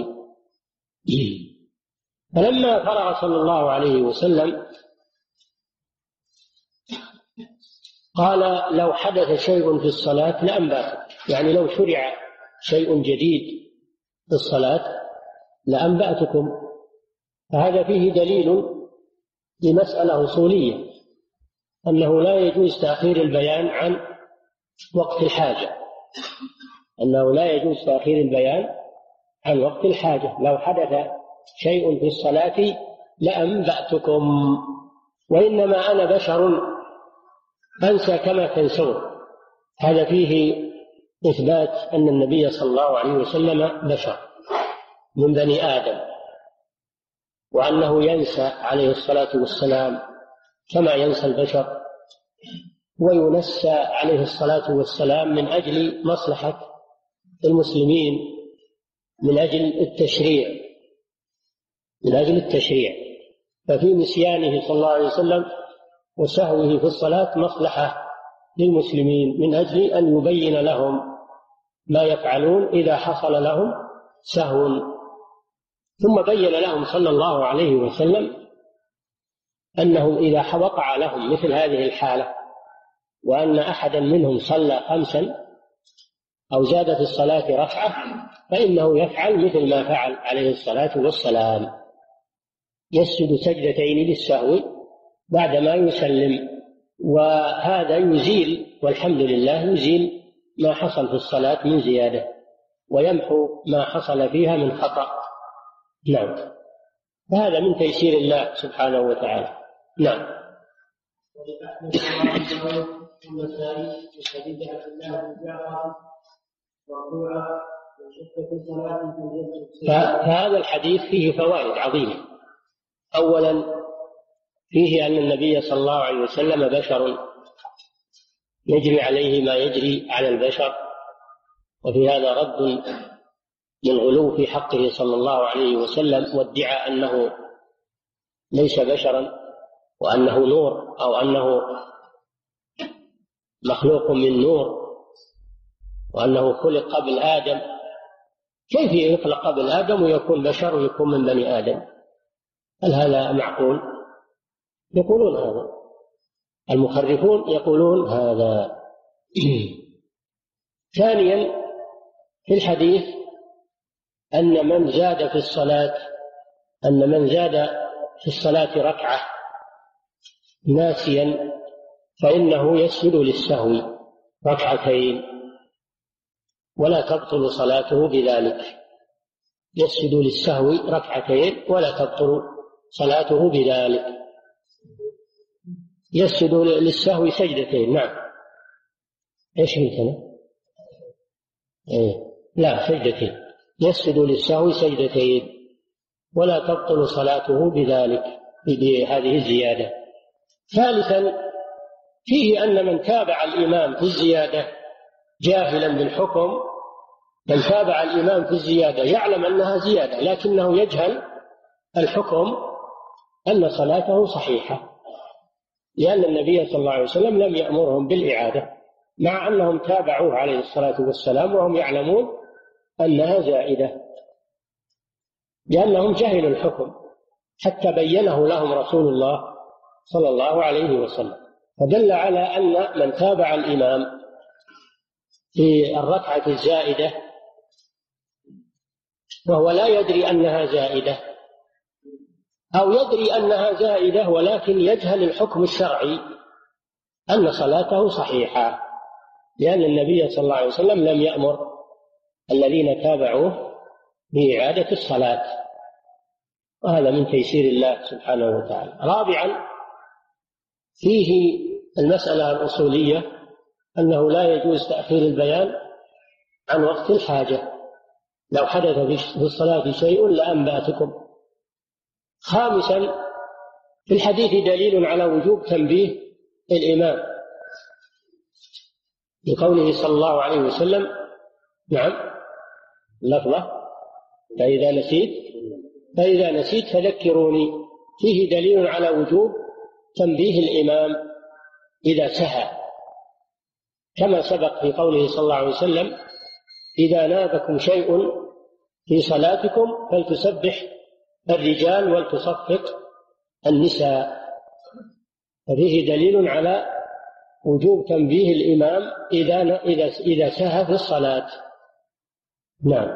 فلما فرغ صلى الله عليه وسلم قال: لو حدث شيء في الصلاة لأنبأتكم، يعني لو شرع شيء جديد في الصلاة لأنبأتكم. فهذا فيه دليل لمسألة أصولية، أنه لا يجوز تأخير البيان عن وقت الحاجة، أنه لا يجوز تأخير البيان عن وقت الحاجة. لو حدث شيء في الصلاة لأنبأتكم، وإنما أنا بشر أنسى كما تنسون. هذا فيه إثبات أن النبي صلى الله عليه وسلم بشر من بني آدم، وأنه ينسى عليه الصلاة والسلام كما ينسى البشر، وينسى عليه الصلاة والسلام من أجل مصلحة المسلمين، من أجل التشريع من أجل التشريع ففي نسيانه صلى الله عليه وسلم وسهوه في الصلاة مصلحة للمسلمين، من أجل أن يبين لهم ما يفعلون إذا حصل لهم سهو. ثم بين لهم صلى الله عليه وسلم أنه إذا وقع لهم مثل هذه الحالة وأن أحدا منهم صلى خمسا أو زاد في الصلاة ركعة فإنه يفعل مثل ما فعل عليه الصلاة والسلام، يسجد سجدتين للسهو بعدما يسلم. وهذا يزيل، والحمد لله، يزيل ما حصل في الصلاة من زيادة ويمحو ما حصل فيها من خطأ. نعم، هذا من تيسير الله سبحانه وتعالى. نعم. فهذا الحديث فيه فوائد عظيمة. أولا فيه أن النبي صلى الله عليه وسلم بشر يجري عليه ما يجري على البشر، وفي هذا رد للغلو في حقه صلى الله عليه وسلم وادعى أنه ليس بشرا وأنه نور أو أنه مخلوق من نور وأنه خلق قبل آدم. كيف يخلق قبل آدم ويكون بشر ويكون من بني آدم؟ هل هذا معقول؟ يقولون هذا. المخرفون يقولون هذا. ثانيا في الحديث أن من زاد في الصلاة أن من زاد في الصلاة ركعة ناسيا فإنه يسجد للسهو ركعتين ولا تبطل صلاته بذلك. يسجد للسهو ركعتين ولا تبطل صلاته بذلك. يسجد للسهو سجدتين. نعم. ايش مثلا؟ إيه؟ لا، سجدتين. يسجد للسهو سجدتين ولا تبطل صلاته بذلك بهذه الزيادة. ثالثا فيه أن من تابع الإمام في الزيادة جاهلا بالحكم، من تابع الإمام في الزيادة يعلم أنها زيادة لكنه يجهل الحكم، أن صلاته صحيحة، لأن النبي صلى الله عليه وسلم لم يأمرهم بالإعادة مع أنهم تابعوه عليه الصلاة والسلام وهم يعلمون أنها زائدة، لأنهم جهلوا الحكم حتى بينه لهم رسول الله صلى الله عليه وسلم. فدل على أن من تابع الإمام في الركعة الزائدة وهو لا يدري أنها زائدة، أو يدري أنها زائدة ولكن يجهل الحكم الشرعي، أن صلاته صحيحة، لأن النبي صلى الله عليه وسلم لم يأمر الذين تابعوه بإعادة الصلاة، وهذا من تيسير الله سبحانه وتعالى. رابعا فيه المسألة الأصولية أنه لا يجوز تأخير البيان عن وقت الحاجة، لو حدث في الصلاة شيء لأنبأتكم. خامسا في الحديث دليل على وجوب تنبيه الإمام بقوله صلى الله عليه وسلم نعم لفظة فإذا نسيت فإذا نسيت فذكروني. فيه دليل على وجوب تنبيه الإمام إذا سهى، كما سبق في قوله صلى الله عليه وسلم إذا نابكم شيء في صلاتكم فلتسبح الرجال ولتصفق النساء. ففيه دليل على وجوب تنبيه الإمام إذا إذا إذا سهى في الصلاة. نعم.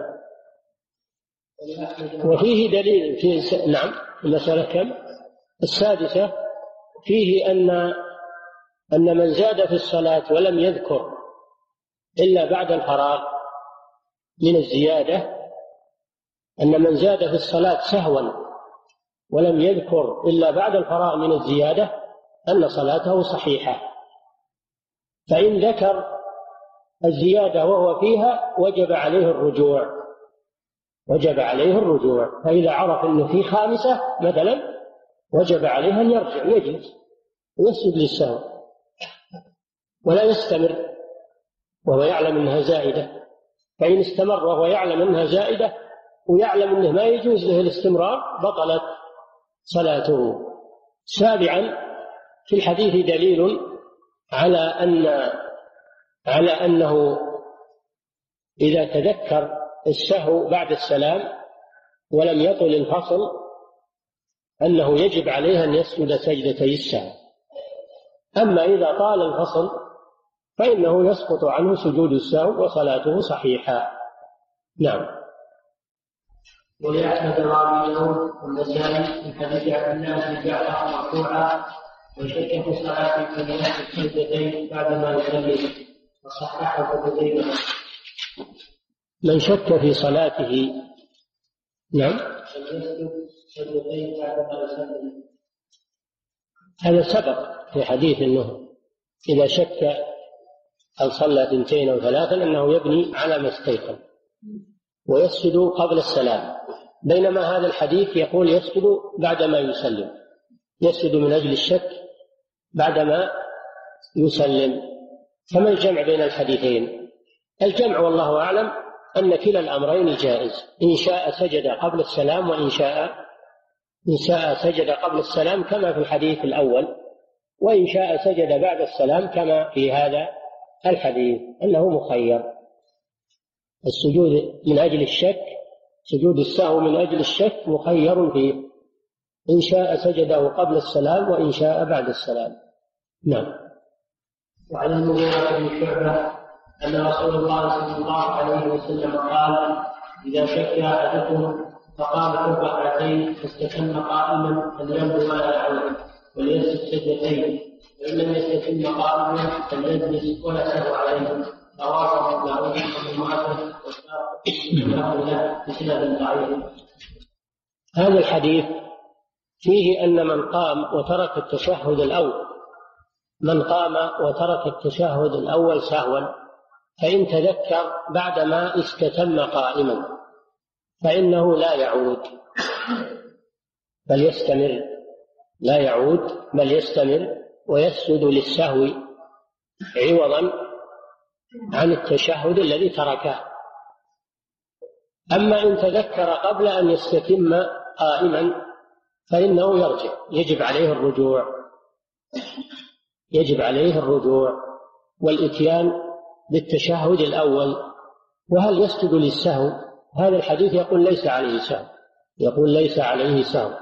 وفيه دليل في س... نعم المسألة كم؟ السادسة فيه أن أن من زاد في الصلاة ولم يذكر إلا بعد الفراغ من الزيادة، أن من زاد في الصلاة سهوا ولم يذكر إلا بعد الفراغ من الزيادة أن صلاته صحيحة، فإن ذكر الزيادة وهو فيها وجب عليه الرجوع وجب عليه الرجوع فإذا عرف أنه في خامسة مثلا وجب عليه أن يرجع يجلس ويسجد للسهو ولا يستمر وهو يعلم أنها زائدة. فإن استمر وهو يعلم أنها زائدة ويعلم أنه ما يجوز له الاستمرار بطلت صلاته. سابعا في الحديث دليل على أن على أنه إذا تذكر السهو بعد السلام ولم يطل الفصل أنه يجب عليه أن يسجد سجدتي السهو، أما إذا طال الفصل فإنه يسقط عنه سجود السهو وصلاته صحيحة. نعم. ولأحمد وأبي داود والنسائي من حديث عبد الله بن جعفر مرفوعا وشك في صلاة فليسجد سجدتين بعدما يسلم وصححه قتيبة. من شك في صلاته نعم فليسجد سجدتين بعدما يسلم. هذا سبق في حديث أنه إذا شك هل صلى اثنتين أو ثلاثا أنه يبني على ما استيقن ويسجد قبل السلام، بينما هذا الحديث يقول يسجد بعدما يسلم، يسجد من أجل الشك بعدما يسلم. فما الجمع بين الحديثين؟ الجمع والله أعلم أن كلا الأمرين جائز، إن شاء سجد قبل السلام وإن شاء إن شاء سجد قبل السلام كما في الحديث الأول، وإن شاء سجد بعد السلام كما في هذا الحديث أنه مخير. السجود من أجل الشك، سجود السهو من أجل الشك مخير فيه، إن شاء سجده قبل السلام وإن شاء بعد السلام. نعم. وعن المغيرة بن شعبة أن رسول الله صلى الله عليه وسلم قال: إذا شك أحدكم فقام في ركعتين فاستتم قائما فليمضي ولا يعود وليسجد سجدتين، وإن لم يستتم قائما فليجلس ولا سهو عليه. رواه أبو داود وابن ماجه بسند ضعيف. هذا الحديث فيه أن من قام وترك التشهد الأول من قام وترك التشهد الأول سهوا فإن تذكر بعدما استتم قائما فإنه لا يعود بل يستمر لا يعود بل يستمر ويسجد للسهو عوضا عن التشهد الذي تركه. أما إن تذكر قبل أن يستتم قائما فإنه يرجع، يجب عليه الرجوع يجب عليه الرجوع والإتيان بالتشهد الأول. وهل يسجد للسهو؟ هذا الحديث يقول ليس عليه سهو يقول ليس عليه سهو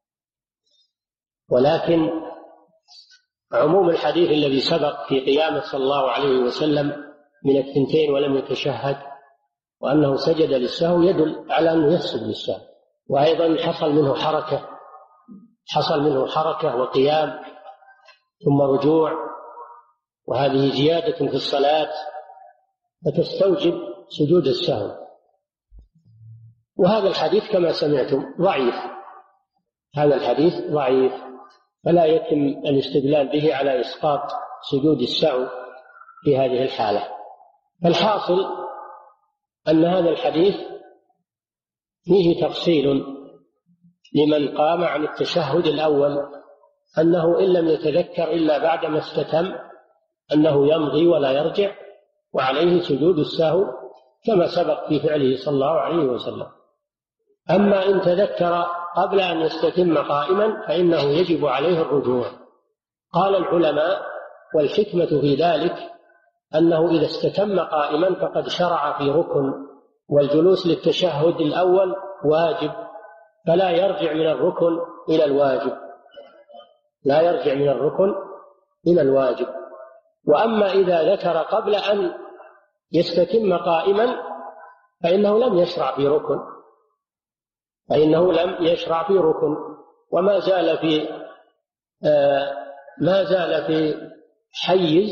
ولكن عموم الحديث الذي سبق في قيامه صلى الله عليه وسلم من الثنتين ولم يتشهد وأنه سجد للسهو يدل على أنه يسجد للسهو. وأيضا حصل منه حركة حصل منه حركة وقيام ثم رجوع، وهذه زيادة في الصلاة فتستوجب سجود السهو. وهذا الحديث كما سمعتم ضعيف هذا الحديث ضعيف فلا يتم الاستدلال به على إسقاط سجود السهو في هذه الحالة. فالحاصل أن هذا الحديث فيه تفصيل لمن قام عن التشهد الأول أنه إن لم يتذكر إلا بعدما استتم أنه يمضي ولا يرجع وعليه سجود السهو كما سبق في فعله صلى الله عليه وسلم. أما إن تذكر قبل أن يستتم قائما فإنه يجب عليه الرجوع. قال العلماء والحكمة في ذلك أنه إذا استتم قائما فقد شرع في ركن، والجلوس للتشهد الأول واجب فلا يرجع من الركن إلى الواجب لا يرجع من الركن إلى الواجب. وأما إذا ذكر قبل أن يستتم قائما فإنه لم يشرع في ركن فإنه لم يشرع في ركن وما زال في آه ما زال في حيز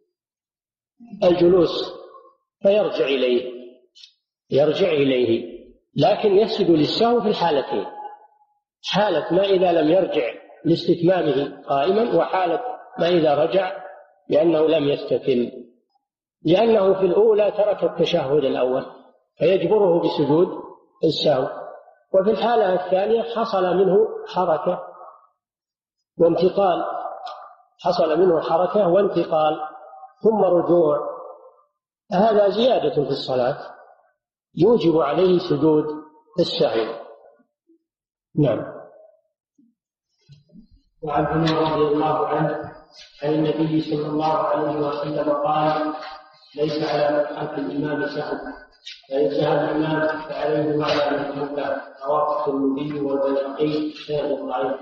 الجلوس فيرجع إليه يرجع إليه لكن يسجد للسهو في الحالتين: حالة ما إذا لم يرجع لاستتمامه قائما، وحالة ما إذا رجع لأنه لم يستتم، لأنه في الأولى ترك التشهد الأول فيجبره بسجود السهو، وفي الحالة الثانية حصل منه حركة وانتقال حصل منه حركة وانتقال ثم رجوع، هذا زيادة في الصلاة يوجب عليه سجود السهو. نعم. وعن عمر رضي الله عنه عن النبي صلى الله عليه وسلم قال: ليس على من خلف الإمام سهو، فإن سهى الإمام فعليه وعلى من خلفه. رواه الترمذي والبيهقي بسند ضعيف.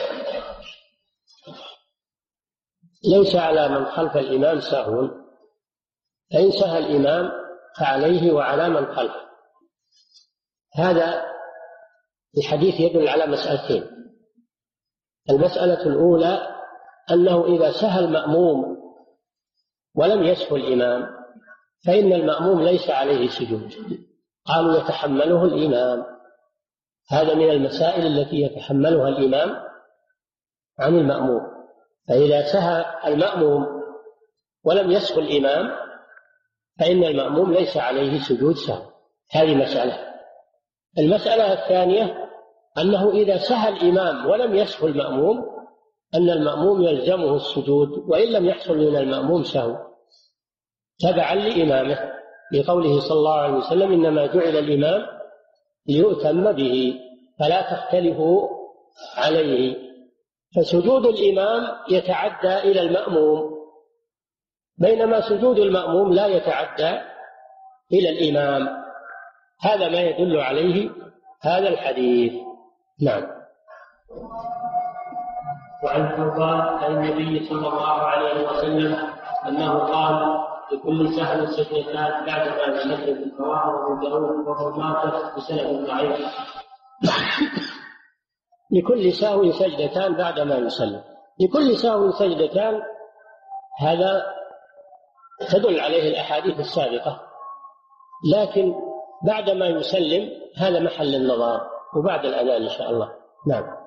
ليس على من خلف الإمام سهو، فإن سهى الإمام فعليه وعلى من خلفه. هذا الحديث يدل على مسألتين: المسألة الأولى أنه إذا سهى المأموم ولم يسهو الإمام فإن المأموم ليس عليه سجود، قالوا يتحمله الإمام. هذا من المسائل التي يتحملها الإمام عن المأموم، فإذا سهى المأموم ولم يسهو الإمام فإن المأموم ليس عليه سجود سهو. هذه مسألة. المسألة الثانية أنه إذا سهى الإمام ولم يسهو المأموم أن المأموم يلزمه السجود وإن لم يحصل من المأموم سهو تبعا لإمامه، لقوله صلى الله عليه وسلم: إنما جعل الإمام ليؤتم به فلا تختلفوا عليه. فسجود الإمام يتعدى إلى المأموم بينما سجود المأموم لا يتعدى إلى الإمام. هذا ما يدل عليه هذا الحديث. نعم. وعن ثوبان عن النبي صلى الله عليه وسلم أنه قال لكل سهو سجدتان بعد ما يسلم، رواه أبو داود وهو ماجه بسند ضعيف. لكل سهو سجدتان بعد ما يسلم، لكل سهو سجدتان، هذا تدل عليه الأحاديث السابقة، لكن بعد ما يسلم هذا محل النظر، وبعد الأذان إن شاء الله. نعم.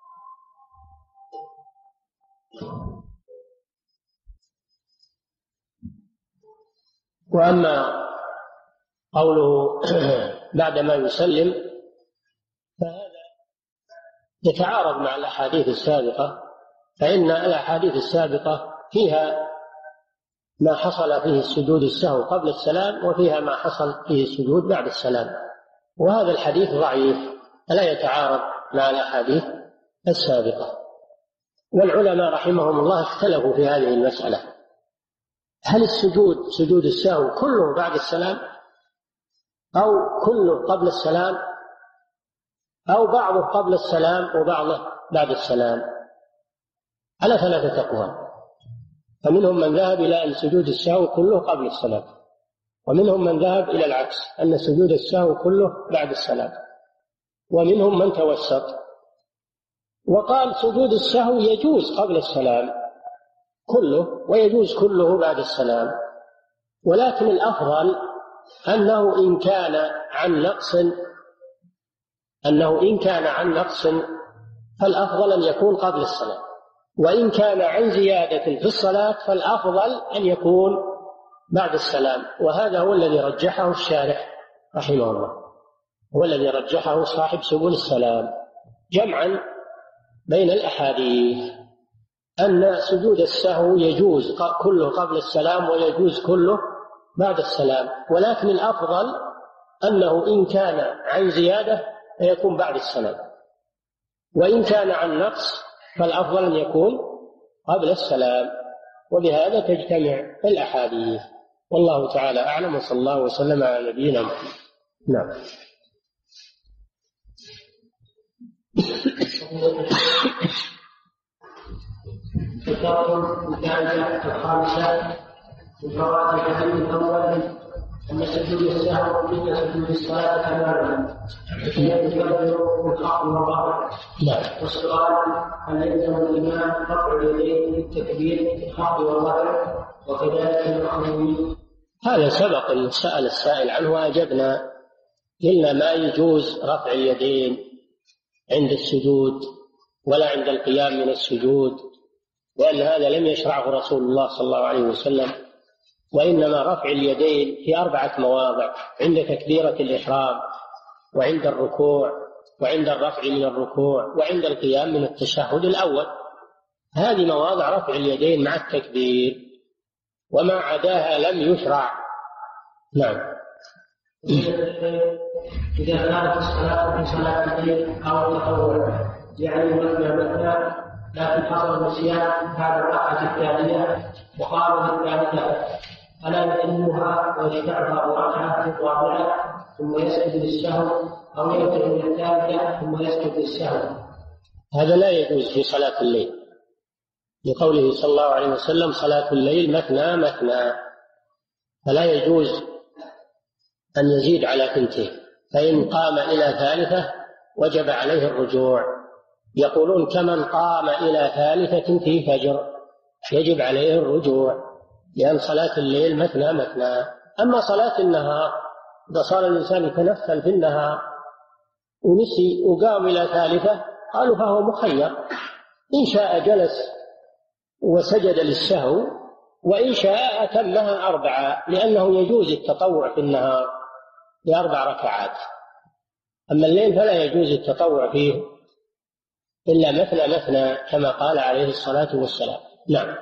وأما قوله بعد ما يسلم فهذا يتعارض مع الأحاديث السابقة، فإن الأحاديث السابقة فيها ما حصل فيه السجود السهو قبل السلام، وفيها ما حصل فيه السجود بعد السلام، وهذا الحديث ضعيف فلا يتعارض مع الأحاديث السابقة. والعلماء رحمهم الله اختلفوا في هذه المسألة، هل السجود سجود السهو كله بعد السلام أو كله قبل السلام أو بعضه قبل السلام وبعضه بعد السلام، على ثلاثة أقوال. فمنهم من ذهب إلى أن سجود السهو كله قبل السلام، ومنهم من ذهب إلى العكس أن سجود السهو كله بعد السلام، ومنهم من توسط وقال سجود السهو يجوز قبل السلام كله ويجوز كله بعد السلام، ولكن الأفضل أنه إن كان عن نقص أنه إن كان عن نقص فالأفضل أن يكون قبل السلام، وإن كان عن زيادة في الصلاة فالأفضل أن يكون بعد السلام. وهذا هو الذي رجحه الشارح رحمه الله، هو الذي رجحه صاحب سبل السلام، جمعا بين الأحاديث أن سجود السهو يجوز كله قبل السلام ويجوز كله بعد السلام، ولكن الأفضل أنه إن كان عن زيادة فيكون بعد السلام، وإن كان عن نقص فالأفضل أن يكون قبل السلام، وبهذا تجتمع الأحاديث. والله تعالى أعلم، وصلى الله وسلم على نبينا محمد. نعم. ذكرتم الثالثة الخامسة من فوائد الحديث الأول أن سجود السهو مثل سجود الصلاة تماما، يكبر بالخفض والرفع. والسؤال هل يلزم الإمام رفع اليدين بالتكبير بالخفض والرفع وكذلك المأمومين؟ هذا سبق أن سأل السائل عنه وأجبنا، قلنا ما يجوز رفع اليدين عند السجود ولا عند القيام من السجود، لأن هذا لم يشرعه رسول الله صلى الله عليه وسلم، وإنما رفع اليدين في أربعة مواضع: عند تكبيرة الإحرام، وعند الركوع، وعند الرفع من الركوع، وعند القيام من التشهد الأول. هذه مواضع رفع اليدين مع التكبير، وما عداها لم يشرع. نعم. إذا كانت الصلاة في صلاة الليل أو التطوع، يعني مثنى مثنى، لكن حصل نسيان بعد الركعة الثانية وقام بالثالثة، فلا يتمها ويشفعها بركعة رابعة ثم يسجد للسهو، أو يرجع إلى الثالثة ثم يسجد للسهو؟ هذا لا يجوز في صلاة الليل، لقوله صلى الله عليه وسلم: صلاة الليل مثنى مثنى، فلا يجوز أن يزيد على ثنتين، فإن قام إلى ثالثة وجب عليه الرجوع. يقولون كمن قام إلى ثالثة في فجر يجب عليه الرجوع، لأن صلاة الليل مثنى مثنى. أما صلاة النهار، إذا صار الإنسان يتنفل في النهار ونسي وقام إلى ثالثة قالوا فهو مخير، إن شاء جلس وسجد للسهو، وإن شاء أتمها أربعة، لأنه يجوز التطوع في النهار بأربع ركعات. أما الليل فلا يجوز التطوع فيه إلا مثنى مثنى كما قال عليه الصلاة والسلام. نعم.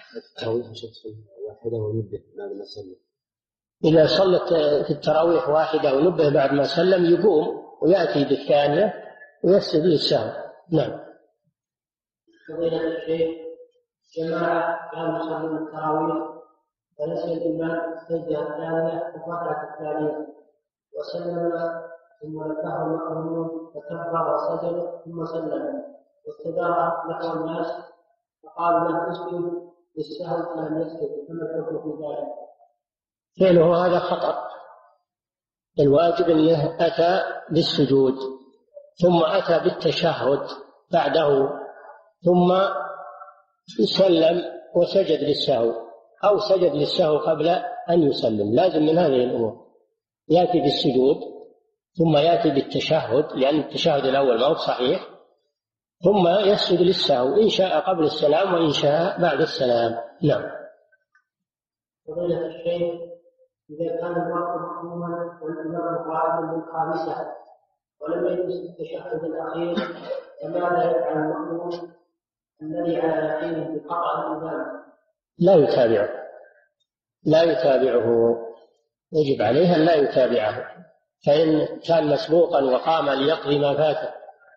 إذا صلت في التراويح واحدة ونبه بعد ما سلم يقوم ويأتي بالثانية ويسجد للسهو. نعم. فضيلة الشيخ، جماعة كانوا يصلون التراويح فنسي الإمام السجدة الثانية والركعة الثانية وسلم، ثم ركعه المأمون فكبر وسجد ثم سلم، واستدار نحو الناس فقال لا تسجد للسهو فلم يسجد، فما الحكم في ذلك؟ فعله هذا خطأ. الواجب أنه أتى بالسجود ثم أتى بالتشهد بعده ثم سلم وسجد للسهو، أو سجد للسهو قبل أن يسلم. لازم من هذه الأمور يأتي بالسجود ثم يأتي بالتشهد، لأن التشهد الأول ما هو صحيح، ثم يسجد للسهو إن شاء قبل السلام وإن شاء بعد السلام. نعم. فضيلة الشيخ، إذا كان الوقت مأموما والإمام قائما بالخامسة ولم يجلس التشهد الأخير، فماذا يفعل المأموم الذي على يقين بخطأ الإمام؟ لا يتابعه، لا يتابعه، يجب عليه أن لا يتابعه، فإن كان مسبوقا وقام ليقضي ما فاته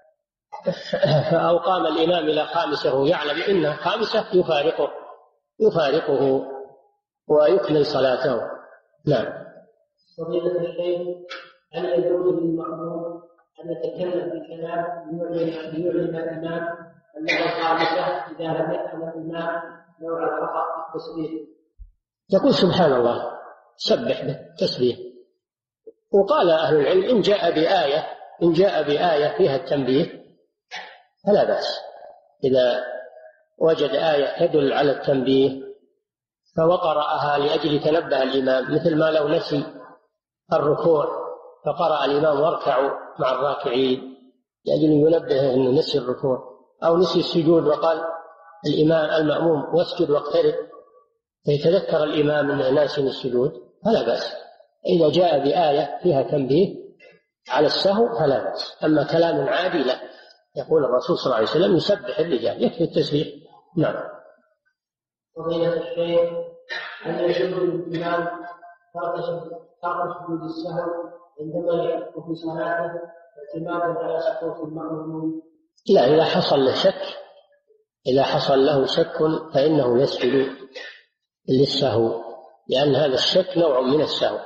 أو قام الإمام إلى خامسة وهو يعلم إنها خامسة يفارقه يفارقه ويكمل صلاته. نعم. فضيلة الشيخ، هل يجوز للمأموم أن يتكلم بكلام ليعلم الإمام أنه خامسة إذا لم يفهم الإمام نوع الخطأ في التسبيح؟ يقول سبحان الله، سبح بالتسبيح. وقال أهل العلم إن جاء بآية إن جاء بآية فيها التنبيه فلا بأس. إذا وجد آية تدل على التنبيه فوقرأها لأجل تنبه الإمام، مثل ما لو نسي الركوع فقرأ الإمام واركعوا مع الراكعين لأجل ينبه أنه نسي الركوع، أو نسي السجود وقال الإمام المأموم واسجد واقترب فيتذكر الإمام أنه ناسي السجود فلا بأس. إذا جاء بآية فيها تنبيه على السهو فلا بأس. أما كلام عادي لا. يقول الرسول صلى الله عليه وسلم يسبح الرجال، يكفي التسبيح. نعم. فضيلة الشيخ، هل يجوز للإمام ترك سجود السهو عندما يشك في صلاته اعتمادا على سقوط المأمومين؟ لا، إذا حصل له شك إذا حصل له شك فإنه يسجد للسهو، لأن هذا الشك نوع من السهو،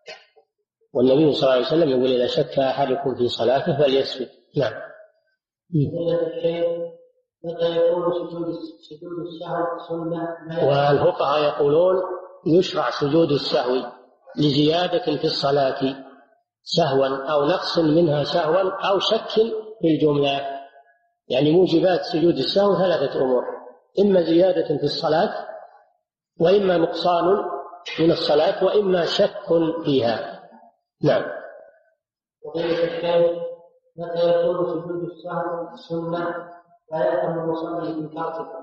والنبي صلى الله عليه وسلم يقول إذا شك أحدكم في صلاته فليسجد. نعم. فضيلة الشيخ، متى يكون سجود سجود السهو سنة؟ والفقهاء يقولون يشرع سجود السهو لزيادة في الصلاة سهوا أو نقص منها سهوا أو شك في الجملة. يعني موجبات سجود السهو ثلاثة أمور: إما زيادة في الصلاة، وإما نقصان من الصلاة، وإما شك فيها. نعم. فضيلة الشيخ، متى يكون سجود السهو سنة لا يفهم المصلي من تركه؟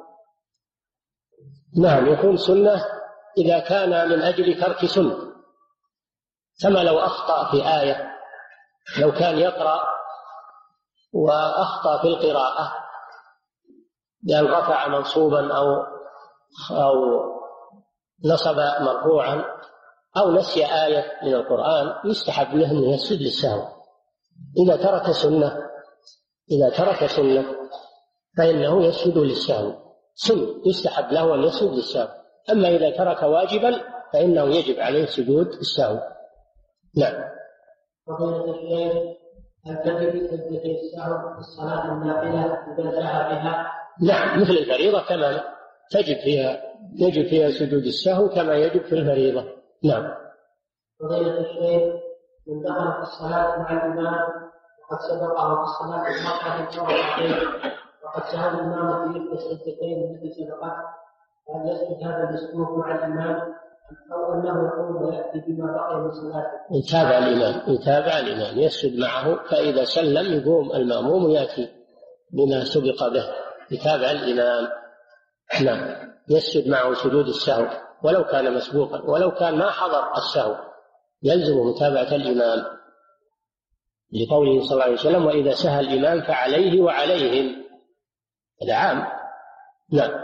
نعم، يكون سنة إذا كان من أجل ترك سنة، كما لو أخطأ في آية، لو كان يقرأ وأخطأ في القراءة بأن رفع منصوبا أو أو نصب مرفوعا أو نسي آية من القرآن، يستحب له أن يسجد للسهو. إذا ترك سنة إذا ترك سنة فإنه يسجد للسهو، سنة يستحب له أن يسجد للسهو. أما إذا ترك واجبا فإنه يجب عليه سجود السهو. نعم. فضيلة الشيخ، هل تجب سجدتي السهو في الصلاة النافلة إذا سهى بها؟ نعم، مثل الفريضة كما تجب فيها يجب فيها سجود السهو كما يجب في الفريضة. نعم. فضيلة الشيخ، من دخل في الصلاة مع الإمام وقد سبقه في الصلاة المرة الأولى وقد سهى الإمام في إحدى السجدتين التي سبقته، هل يسجد هذا المسبوق مع الإمام أو أنه يقوم ويأتي بما بقي من صلاته؟ يتابع الإمام يتابع الإمام يسجد معه، فإذا سلم يقوم المأموم ويأتي بما سبق به، يتابع الإمام. نعم، يسجد معه سجود السهو ولو كان مسبوقا، ولو كان ما حضر السهو يلزم متابعة الإمام، لقوله صلى الله عليه وسلم وإذا سهى الإمام فعليه وعليهم. هذا عام. نعم.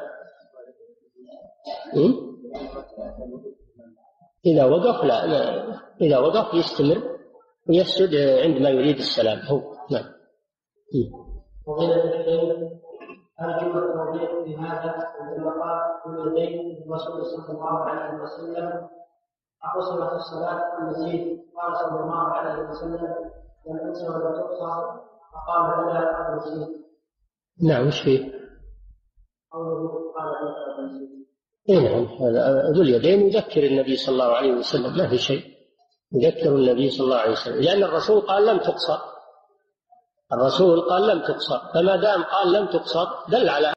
إذا وقف لا إذا وقف يستمر ويسجد عندما يريد السلام هو. نعم. فضيلة الشيخ، أرجو التوضيح في هذا عندما قال ولدين الرسول صلى الله عليه وسلم أقصرت الصلاة ونسيت، قال صلى الله عليه وسلم لم أنسى ولم تقصر، فقال بلى قد نسيت. نعم وش فيه؟ إيه نعم هذا ذو اليدين يذكر النبي صلى الله عليه وسلم، ما في شيء، يذكر النبي صلى الله عليه وسلم، لأن الرسول قال لم تقصر، الرسول قال لم تقصر، فما دام قال لم تقصر دل على